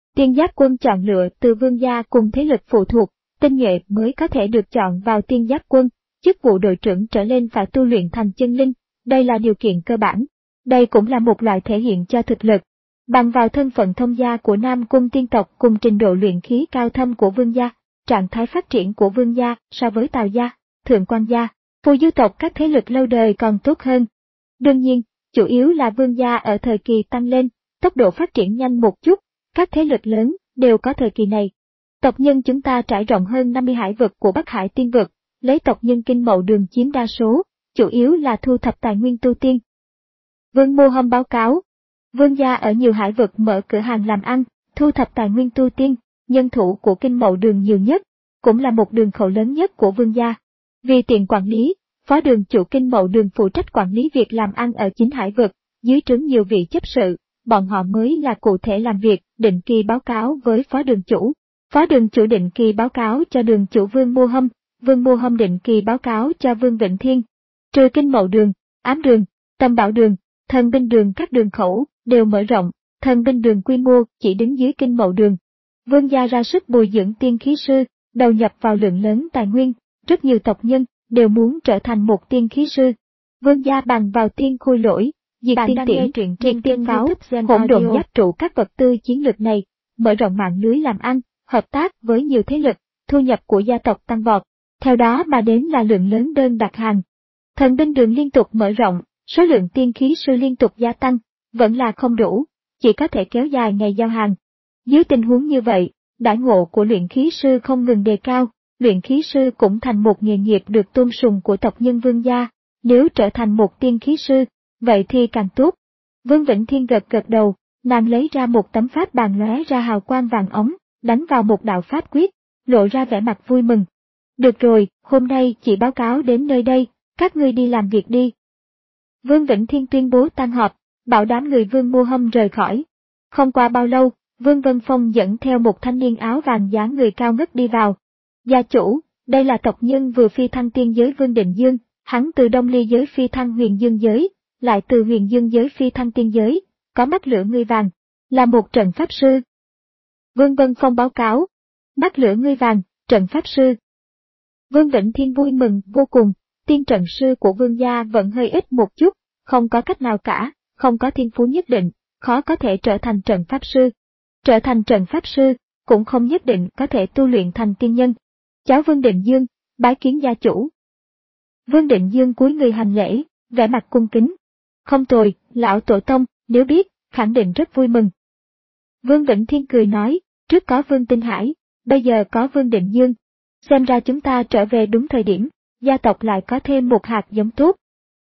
Speaker 1: Tiên Giáp Quân chọn lựa từ vương gia cùng thế lực phụ thuộc, tinh nhuệ mới có thể được chọn vào Tiên Giáp Quân, chức vụ đội trưởng trở lên phải tu luyện thành chân linh, đây là điều kiện cơ bản. Đây cũng là một loại thể hiện cho thực lực. Bằng vào thân phận thông gia của Nam Cung tiên tộc cùng trình độ luyện khí cao thâm của vương gia, trạng thái phát triển của vương gia so với Tào gia, Thượng Quan gia, Phù Du tộc các thế lực lâu đời còn tốt hơn. Đương nhiên, chủ yếu là vương gia ở thời kỳ tăng lên, tốc độ phát triển nhanh một chút, các thế lực lớn đều có thời kỳ này. Tộc nhân chúng ta trải rộng hơn năm mươi hải vực của Bắc Hải tiên vực, lấy tộc nhân Kinh Mậu Đường chiếm đa số, chủ yếu là thu thập tài nguyên tu tiên. Vương Mô Hâm báo cáo, vương gia ở nhiều hải vực mở cửa hàng làm ăn, thu thập tài nguyên tu tiên, nhân thủ của Kinh Mậu Đường nhiều nhất, cũng là một đường khẩu lớn nhất của vương gia. Vì tiện quản lý, phó đường chủ Kinh Mậu Đường phụ trách quản lý việc làm ăn ở chính hải vực, dưới trướng nhiều vị chấp sự, bọn họ mới là cụ thể làm việc, định kỳ báo cáo với phó đường chủ. Phó đường chủ định kỳ báo cáo cho đường chủ Vương Mô Hâm, Vương Mô Hâm định kỳ báo cáo cho Vương Vĩnh Thiên. Trừ Kinh Mậu Đường, Ám Đường, Tâm Bảo Đường, Thần Binh Đường các đường khẩu đều mở rộng, Thần Binh Đường quy mô chỉ đứng dưới Kinh Mậu Đường. Vương gia ra sức bồi dưỡng tiên khí sư, đầu nhập vào lượng lớn tài nguyên, rất nhiều tộc nhân đều muốn trở thành một tiên khí sư. Vương gia bằng vào tiên khôi lỗi, diệt tiên tiễn, diệt tiên pháo, hỗn độn giáp trụ các vật tư chiến lược này, mở rộng mạng lưới làm ăn, hợp tác với nhiều thế lực, thu nhập của gia tộc tăng vọt, theo đó mà đến là lượng lớn đơn đặt hàng. Thần Binh Đường liên tục mở rộng, số lượng tiên khí sư liên tục gia tăng, vẫn là không đủ, chỉ có thể kéo dài ngày giao hàng. Dưới tình huống như vậy, đãi ngộ của luyện khí sư không ngừng đề cao, luyện khí sư cũng thành một nghề nghiệp được tôn sùng của tộc nhân vương gia, nếu trở thành một tiên khí sư, vậy thì càng tốt. Vương Vĩnh Thiên gật gật đầu, nàng lấy ra một tấm pháp bàn lóe ra hào quang vàng ống, đánh vào một đạo pháp quyết, lộ ra vẻ mặt vui mừng. Được rồi, hôm nay chỉ báo cáo đến nơi đây, các ngươi đi làm việc đi. Vương Vĩnh Thiên tuyên bố tan họp, bảo đám người Vương Mô Hâm rời khỏi. Không qua bao lâu, Vương Vân Phong dẫn theo một thanh niên áo vàng dáng người cao ngất đi vào. Gia chủ, đây là tộc nhân vừa phi thăng tiên giới Vương Định Dương, hắn từ Đông Ly giới phi thăng Huyền Dương giới, lại từ Huyền Dương giới phi thăng tiên giới, có mắt lửa ngươi vàng, là một trận pháp sư. Vương Vân Phong báo cáo, mắt lửa ngươi vàng, trận pháp sư. Vương Vĩnh Thiên vui mừng vô cùng, tiên trận sư của vương gia vẫn hơi ít một chút, không có cách nào cả, không có thiên phú nhất định, khó có thể trở thành trận pháp sư. Trở thành trận pháp sư, cũng không nhất định có thể tu luyện thành tiên nhân. Cháu Vương Định Dương, bái kiến gia chủ. Vương Định Dương cúi người hành lễ, vẻ mặt cung kính. Không tồi, lão tổ tông, nếu biết, khẳng định rất vui mừng. Vương Vĩnh Thiên cười nói, trước có Vương Tinh Hải, bây giờ có Vương Định Dương. Xem ra chúng ta trở về đúng thời điểm, gia tộc lại có thêm một hạt giống tốt.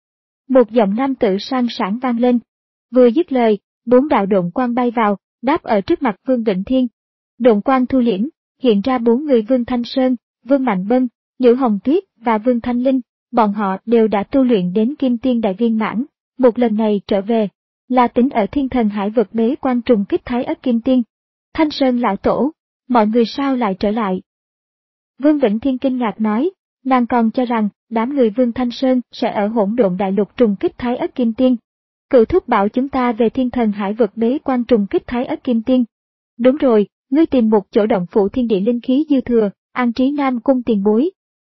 Speaker 1: Một giọng nam tử sang sảng vang lên. Vừa dứt lời, bốn đạo độn quang bay vào, đáp ở trước mặt Vương Vĩnh Thiên. Độn quang thu liễm, hiện ra bốn người Vương Thanh Sơn, Vương Mạnh Bân, Liễu Hồng Tuyết và Vương Thanh Linh, bọn họ đều đã tu luyện đến Kim Tiên Đại Viên Mãn, một lần này trở về, là tính ở Thiên Thần Hải vực bế quan trùng kích Thái Ất Kim Tiên. Thanh Sơn lão tổ, mọi người sao lại trở lại? Vương Vĩnh Thiên kinh ngạc nói, nàng còn cho rằng đám người Vương Thanh Sơn sẽ ở Hỗn Độn Đại Lục trùng kích Thái Ất Kim Tiên. Cựu thúc bảo chúng ta về Thiên Thần Hải vực bế quan trùng kích Thái Ất Kim Tiên. Đúng rồi, ngươi tìm một chỗ động phủ thiên địa linh khí dư thừa, an trí Nam Cung tiền bối.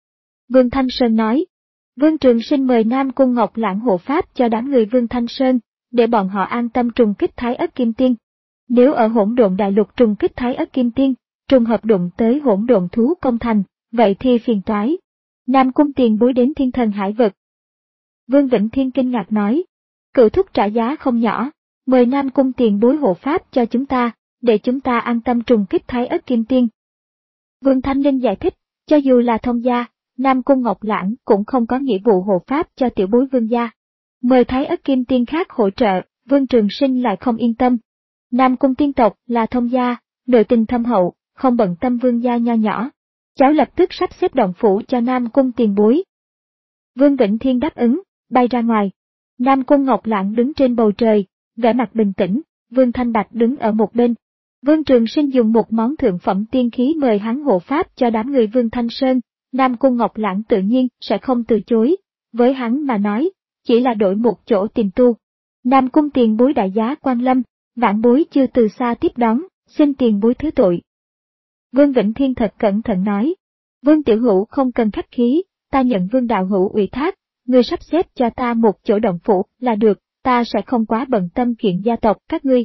Speaker 1: Vương Thanh Sơn nói, Vương Trường Sinh mời Nam Cung Ngọc Lãng hộ pháp cho đám người Vương Thanh Sơn, để bọn họ an tâm trùng kích Thái Ất Kim Tiên. Nếu ở Hỗn Độn Đại Lục trùng kích Thái Ất Kim Tiên, trùng hợp đụng tới Hỗn Độn Thú Công Thành, vậy thì phiền toái. Nam Cung tiền bối đến Thiên Thần Hải vực. Vương Vĩnh Thiên kinh ngạc nói, cựu thúc trả giá không nhỏ, mời Nam Cung tiền bối hộ pháp cho chúng ta, để chúng ta an tâm trùng kích Thái Ất Kim Tiên. Vương Thanh Linh giải thích, cho dù là thông gia, Nam Cung Ngọc Lãng cũng không có nghĩa vụ hộ pháp cho tiểu bối vương gia. Mời Thái Ất Kim Tiên khác hỗ trợ, Vương Trường Sinh lại không yên tâm. Nam Cung tiên tộc là thông gia, nội tình thâm hậu, không bận tâm vương gia nho nhỏ. Cháu lập tức sắp xếp động phủ cho Nam Cung tiền bối. Vương Vĩnh Thiên đáp ứng, bay ra ngoài. Nam Cung Ngọc Lãng đứng trên bầu trời, vẻ mặt bình tĩnh, Vương Thanh Bạch đứng ở một bên. Vương Trường Sinh dùng một món thượng phẩm tiên khí mời hắn hộ pháp cho đám người Vương Thanh Sơn, Nam Cung Ngọc Lãng tự nhiên sẽ không từ chối, với hắn mà nói, chỉ là đổi một chỗ tìm tu. Nam Cung tiền bối đại giá quan lâm, vãn bối chưa từ xa tiếp đón, xin tiền bối thứ tội. Vương Vĩnh Thiên thật cẩn thận nói, Vương tiểu hữu không cần khách khí, ta nhận Vương đạo hữu ủy thác, ngươi sắp xếp cho ta một chỗ động phủ là được, ta sẽ không quá bận tâm chuyện gia tộc các ngươi.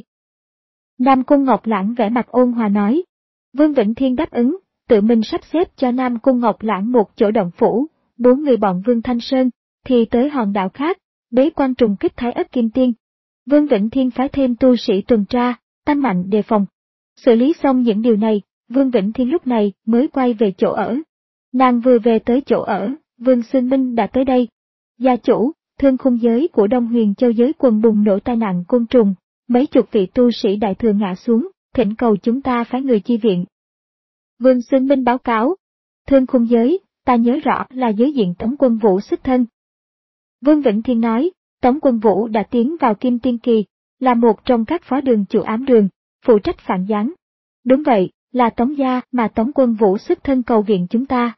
Speaker 1: Nam Cung Ngọc Lãng vẻ mặt ôn hòa nói. Vương Vĩnh Thiên đáp ứng, tự mình sắp xếp cho Nam Cung Ngọc Lãng một chỗ động phủ, bốn người bọn Vương Thanh Sơn, thì tới hòn đảo khác, bế quan trùng kích Thái Ất Kim Tiên. Vương Vĩnh Thiên phái thêm tu sĩ tuần tra, tăng mạnh đề phòng. Xử lý xong những điều này, Vương Vĩnh Thiên lúc này mới quay về chỗ ở. Nàng vừa về tới chỗ ở, Vương Xuyên Minh đã tới đây. Gia chủ, thương khung giới của Đông Huyền Châu giới quần bùng nổ tai nạn côn trùng, mấy chục vị tu sĩ đại thừa ngã xuống, thỉnh cầu chúng ta phái người chi viện. Vương Xuyên Minh báo cáo, thương khung giới, ta nhớ rõ là giới diện Tống Quân Vũ xuất thân. Vương Vĩnh Thiên nói, Tống Quân Vũ đã tiến vào Kim Tiên Kỳ, là một trong các phó đường chủ ám đường, phụ trách phản gián. Đúng vậy, là Tống gia mà Tống Quân Vũ xuất thân cầu viện chúng ta.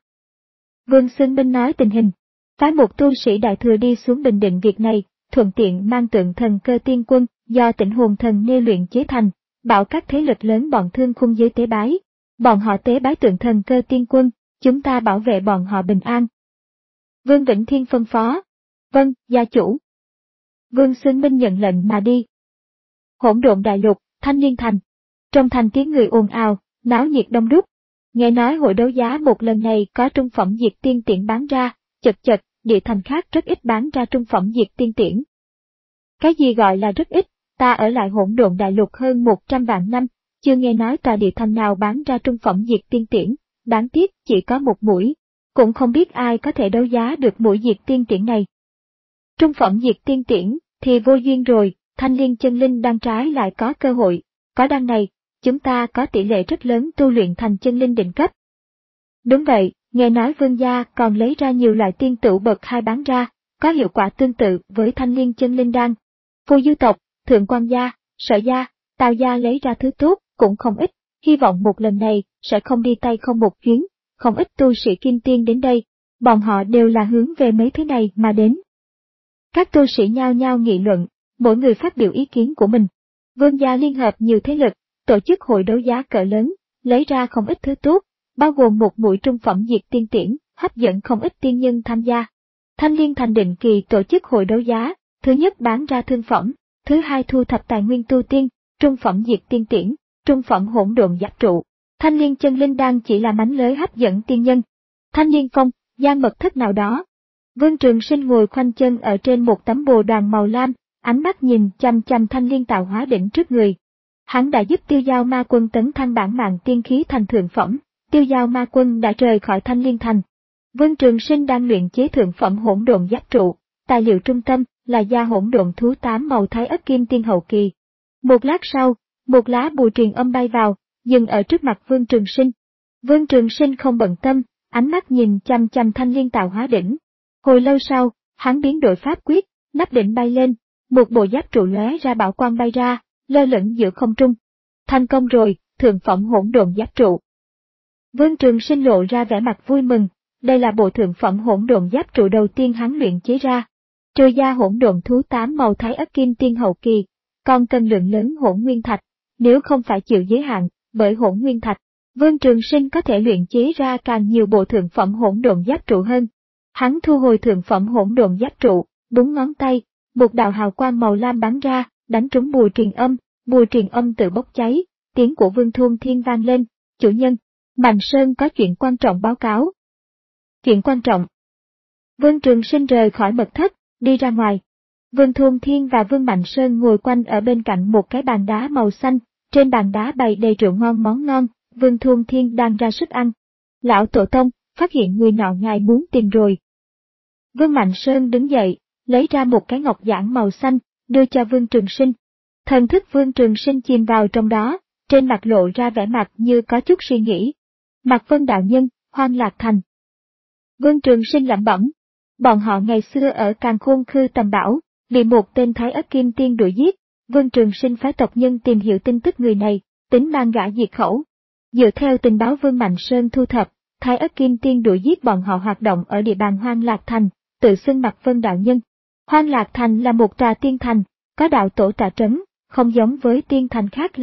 Speaker 1: Vương Xuyên Minh nói tình hình, phái một tu sĩ đại thừa đi xuống bình định việc này, thuận tiện mang tượng thần cơ tiên quân do Tĩnh Hồn Thần nê luyện chế thành, bảo các thế lực lớn bọn thương khung giới tế bái. Bọn họ tế bái tượng thần cơ tiên quân, chúng ta bảo vệ bọn họ bình an. Vương Vĩnh Thiên phân phó. Vâng, gia chủ. Vương Xuyên Minh nhận lệnh mà đi. Hỗn Độn Đại Lục, Thanh Liên Thành. Trong thành tiếng người ồn ào, náo nhiệt đông đúc. Nghe nói hội đấu giá một lần này có trung phẩm diệt tiên tiễn bán ra, chật chật, địa thành khác rất ít bán ra trung phẩm diệt tiên tiễn. Cái gì gọi là rất ít, ta ở lại Hỗn Độn Đại Lục hơn một trăm vạn năm, chưa nghe nói tòa địa thành nào bán ra trung phẩm diệt tiên tiễn, đáng tiếc chỉ có một mũi, cũng không biết ai có thể đấu giá được mũi diệt tiên tiễn này. Trung phẩm diệt tiên tiễn thì vô duyên rồi, Thanh Liên chân linh đan trái lại có cơ hội, có đan này, chúng ta có tỷ lệ rất lớn tu luyện thành chân linh đỉnh cấp. Đúng vậy, nghe nói Vương gia còn lấy ra nhiều loại tiên tửu bậc hai bán ra, có hiệu quả tương tự với Thanh Liên chân linh đan. Phù Dư tộc, Thượng Quan gia, Sở gia, Tào gia lấy ra thứ tốt cũng không ít, hy vọng một lần này sẽ không đi tay không một chuyến, không ít tu sĩ kim tiên đến đây, bọn họ đều là hướng về mấy thứ này mà đến. Các tu sĩ nhao nhao nghị luận, mỗi người phát biểu ý kiến của mình. Vương gia liên hợp nhiều thế lực, tổ chức hội đấu giá cỡ lớn, lấy ra không ít thứ tốt, bao gồm một mũi trung phẩm diệt tiên tiễn, hấp dẫn không ít tiên nhân tham gia. Thanh Liên Thành định kỳ tổ chức hội đấu giá, thứ nhất bán ra thương phẩm, thứ hai thu thập tài nguyên tu tiên, trung phẩm diệt tiên tiễn, trung phẩm hỗn độn giáp trụ. Thanh Liên chân linh đan chỉ là mánh lới hấp dẫn tiên nhân. Thanh Liên Phong, gian mật thất nào đó. Vương Trường Sinh ngồi khoanh chân ở trên một tấm bồ đoàn màu lam, ánh mắt nhìn chăm chăm Thanh Liên tạo hóa đỉnh trước người. Hắn đã giúp Tiêu Giao Ma Quân tấn thăng bản mạng tiên khí thành thượng phẩm, Tiêu Giao Ma Quân đã rời khỏi Thanh Liên Thành. Vương Trường Sinh đang luyện chế thượng phẩm hỗn độn giáp trụ, tài liệu trung tâm là da hỗn độn thú tám màu Thái Ất Kim Tiên hậu kỳ. Một lát sau, một lá bùa truyền âm bay vào, dừng ở trước mặt Vương Trường Sinh. Vương Trường Sinh không bận tâm, ánh mắt nhìn chăm chăm Thanh Liên tạo hóa đỉnh. Hồi lâu sau, hắn biến đổi pháp quyết, nắp đỉnh bay lên, một bộ giáp trụ lóe ra bảo quang bay ra, lơ lửng giữa không trung. Thành công rồi, thượng phẩm hỗn độn giáp trụ. Vương Trường Sinh lộ ra vẻ mặt vui mừng, đây là bộ thượng phẩm hỗn độn giáp trụ đầu tiên hắn luyện chế ra. Trừ da hỗn độn thú tám màu Thái Ất Kim Tiên hậu kỳ, còn cần lượng lớn hỗn nguyên thạch, nếu không phải chịu giới hạn bởi hỗn nguyên thạch, Vương Trường Sinh có thể luyện chế ra càng nhiều bộ thượng phẩm hỗn độn giáp trụ hơn. Hắn thu hồi thượng phẩm hỗn độn giáp trụ, búng ngón tay, một đạo hào quang màu lam bắn ra, đánh trúng bùa truyền âm, bùa truyền âm tự bốc cháy, tiếng của Vương Thôn Thiên vang lên, chủ nhân, Mạnh Sơn có chuyện quan trọng báo cáo. Chuyện quan trọng. Vương Trường Sinh rời khỏi mật thất, đi ra ngoài. Vương Thôn Thiên và Vương Mạnh Sơn ngồi quanh ở bên cạnh một cái bàn đá màu xanh, trên bàn đá bày đầy rượu ngon món ngon, Vương Thôn Thiên đang ra sức ăn. Lão Tổ Tông, phát hiện người nọ ngài muốn tìm rồi. Vương Mạnh Sơn đứng dậy, lấy ra một cái ngọc giản màu xanh, đưa cho Vương Trường Sinh. Thần thức Vương Trường Sinh chìm vào trong đó, trên mặt lộ ra vẻ mặt như có chút suy nghĩ. Mạc Vân đạo nhân, Hoang Lạc Thành. Vương Trường Sinh lẩm bẩm. Bọn họ ngày xưa ở Càn Khôn Khư Tầm Bảo, bị một tên Thái Ất Kim Tiên đuổi giết. Vương Trường Sinh phái tộc nhân tìm hiểu tin tức người này, tính mang gã diệt khẩu. Dựa theo tình báo Vương Mạnh Sơn thu thập, Thái Ất Kim Tiên đuổi giết bọn họ hoạt động ở địa bàn Hoang Lạc Thành, tự xưng Mạc Vân đạo nhân. Hoang Lạc Thành là một tòa tiên thành, có đạo tổ tọa trấn, không giống với tiên thành khác là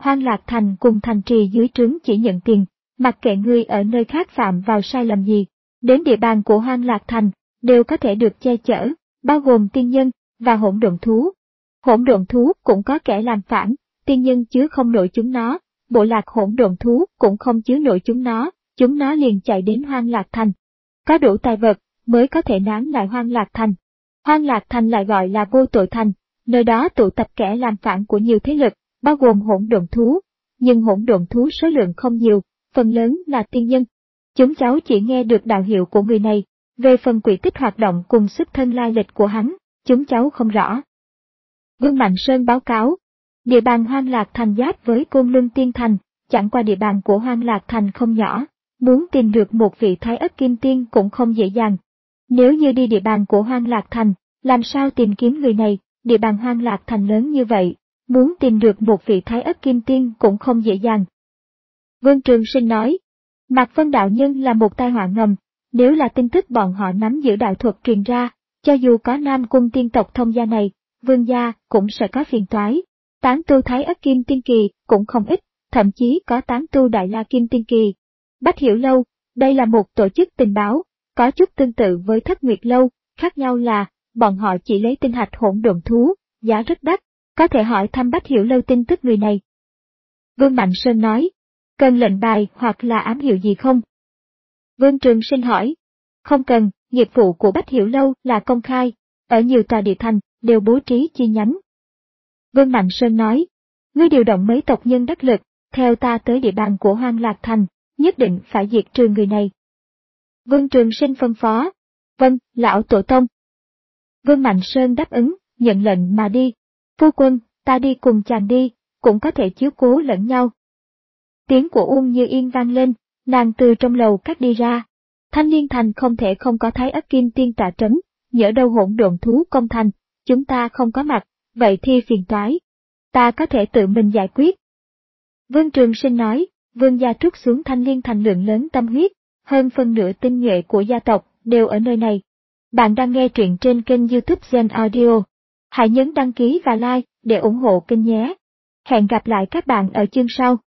Speaker 1: Hoang Lạc Thành cùng thành trì dưới trướng chỉ nhận tiền, mặc kệ ngươi ở nơi khác phạm vào sai lầm gì, đến địa bàn của Hoang Lạc Thành đều có thể được che chở, bao gồm tiên nhân và hỗn độn thú. Hỗn độn thú cũng có kẻ làm phản, tiên nhân chứa không nổi chúng nó, bộ lạc hỗn độn thú cũng không chứa nổi chúng nó, chúng nó liền chạy đến Hoang Lạc Thành. Có đủ tài vật mới có thể nán lại Hoang Lạc Thành. Hoang Lạc Thành lại gọi là vô tội thành, nơi đó tụ tập kẻ làm phản của nhiều thế lực, bao gồm hỗn độn thú, nhưng hỗn độn thú số lượng không nhiều, phần lớn là tiên nhân. Chúng cháu chỉ nghe được đạo hiệu của người này, về phần quỷ tích hoạt động cùng xuất thân lai lịch của hắn, chúng cháu không rõ. Vương Mạnh Sơn báo cáo, địa bàn Hoang Lạc Thành giáp với Côn Luân Tiên Thành, chẳng qua địa bàn của Hoang Lạc Thành không nhỏ, muốn tìm được một vị Thái Ất Kim Tiên cũng không dễ dàng. Nếu như đi địa bàn của Hoang Lạc Thành, làm sao tìm kiếm người này, địa bàn Hoang Lạc Thành lớn như vậy, muốn tìm được một vị Thái Ất Kim Tiên cũng không dễ dàng. Vương Trường Sinh nói, Mạc Vân đạo nhân là một tai họa ngầm, nếu là tin tức bọn họ nắm giữ đạo thuật truyền ra, cho dù có Nam Cung tiên tộc thông gia này, Vương gia cũng sẽ có phiền toái. Tán tu Thái Ất Kim Tiên Kỳ cũng không ít, thậm chí có tán tu Đại La Kim Tiên Kỳ. Bách Hiểu Lâu, đây là một tổ chức tình báo, có chút tương tự với Thất Nguyệt Lâu, khác nhau là, bọn họ chỉ lấy tinh hạch hỗn độn thú, giá rất đắt, có thể hỏi thăm Bách Hiểu Lâu tin tức người này. Vương Mạnh Sơn nói, cần lệnh bài hoặc là ám hiệu gì không? Vương Trường Sinh hỏi, không cần, nghiệp vụ của Bách Hiểu Lâu là công khai, ở nhiều tòa địa thành, đều bố trí chi nhánh. Vương Mạnh Sơn nói, ngươi điều động mấy tộc nhân đắc lực, theo ta tới địa bàn của Hoang Lạc Thành, nhất định phải diệt trừ người này. Vương Trường Sinh phân phó, vâng, lão tổ tông. Vương Mạnh Sơn đáp ứng, nhận lệnh mà đi. Phu quân, ta đi cùng chàng đi, cũng có thể chiếu cố lẫn nhau. Tiếng của Uông Như Yên vang lên, nàng từ trong lầu cắt đi ra. Thanh Liên Thành không thể không có Thái Ất Kim Tiên tọa trấn, nhỡ đâu hỗn độn thú công thành, chúng ta không có mặt, vậy thì phiền toái. Ta có thể tự mình giải quyết. Vương Trường Sinh nói, Vương gia trút xuống Thanh Liên Thành lượng lớn tâm huyết, hơn phân nửa tinh nhuệ của gia tộc đều ở nơi này. Bạn đang nghe truyện trên kênh YouTube Gen Audio. Hãy nhấn đăng ký và like để ủng hộ kênh nhé. Hẹn gặp lại các bạn ở chương sau.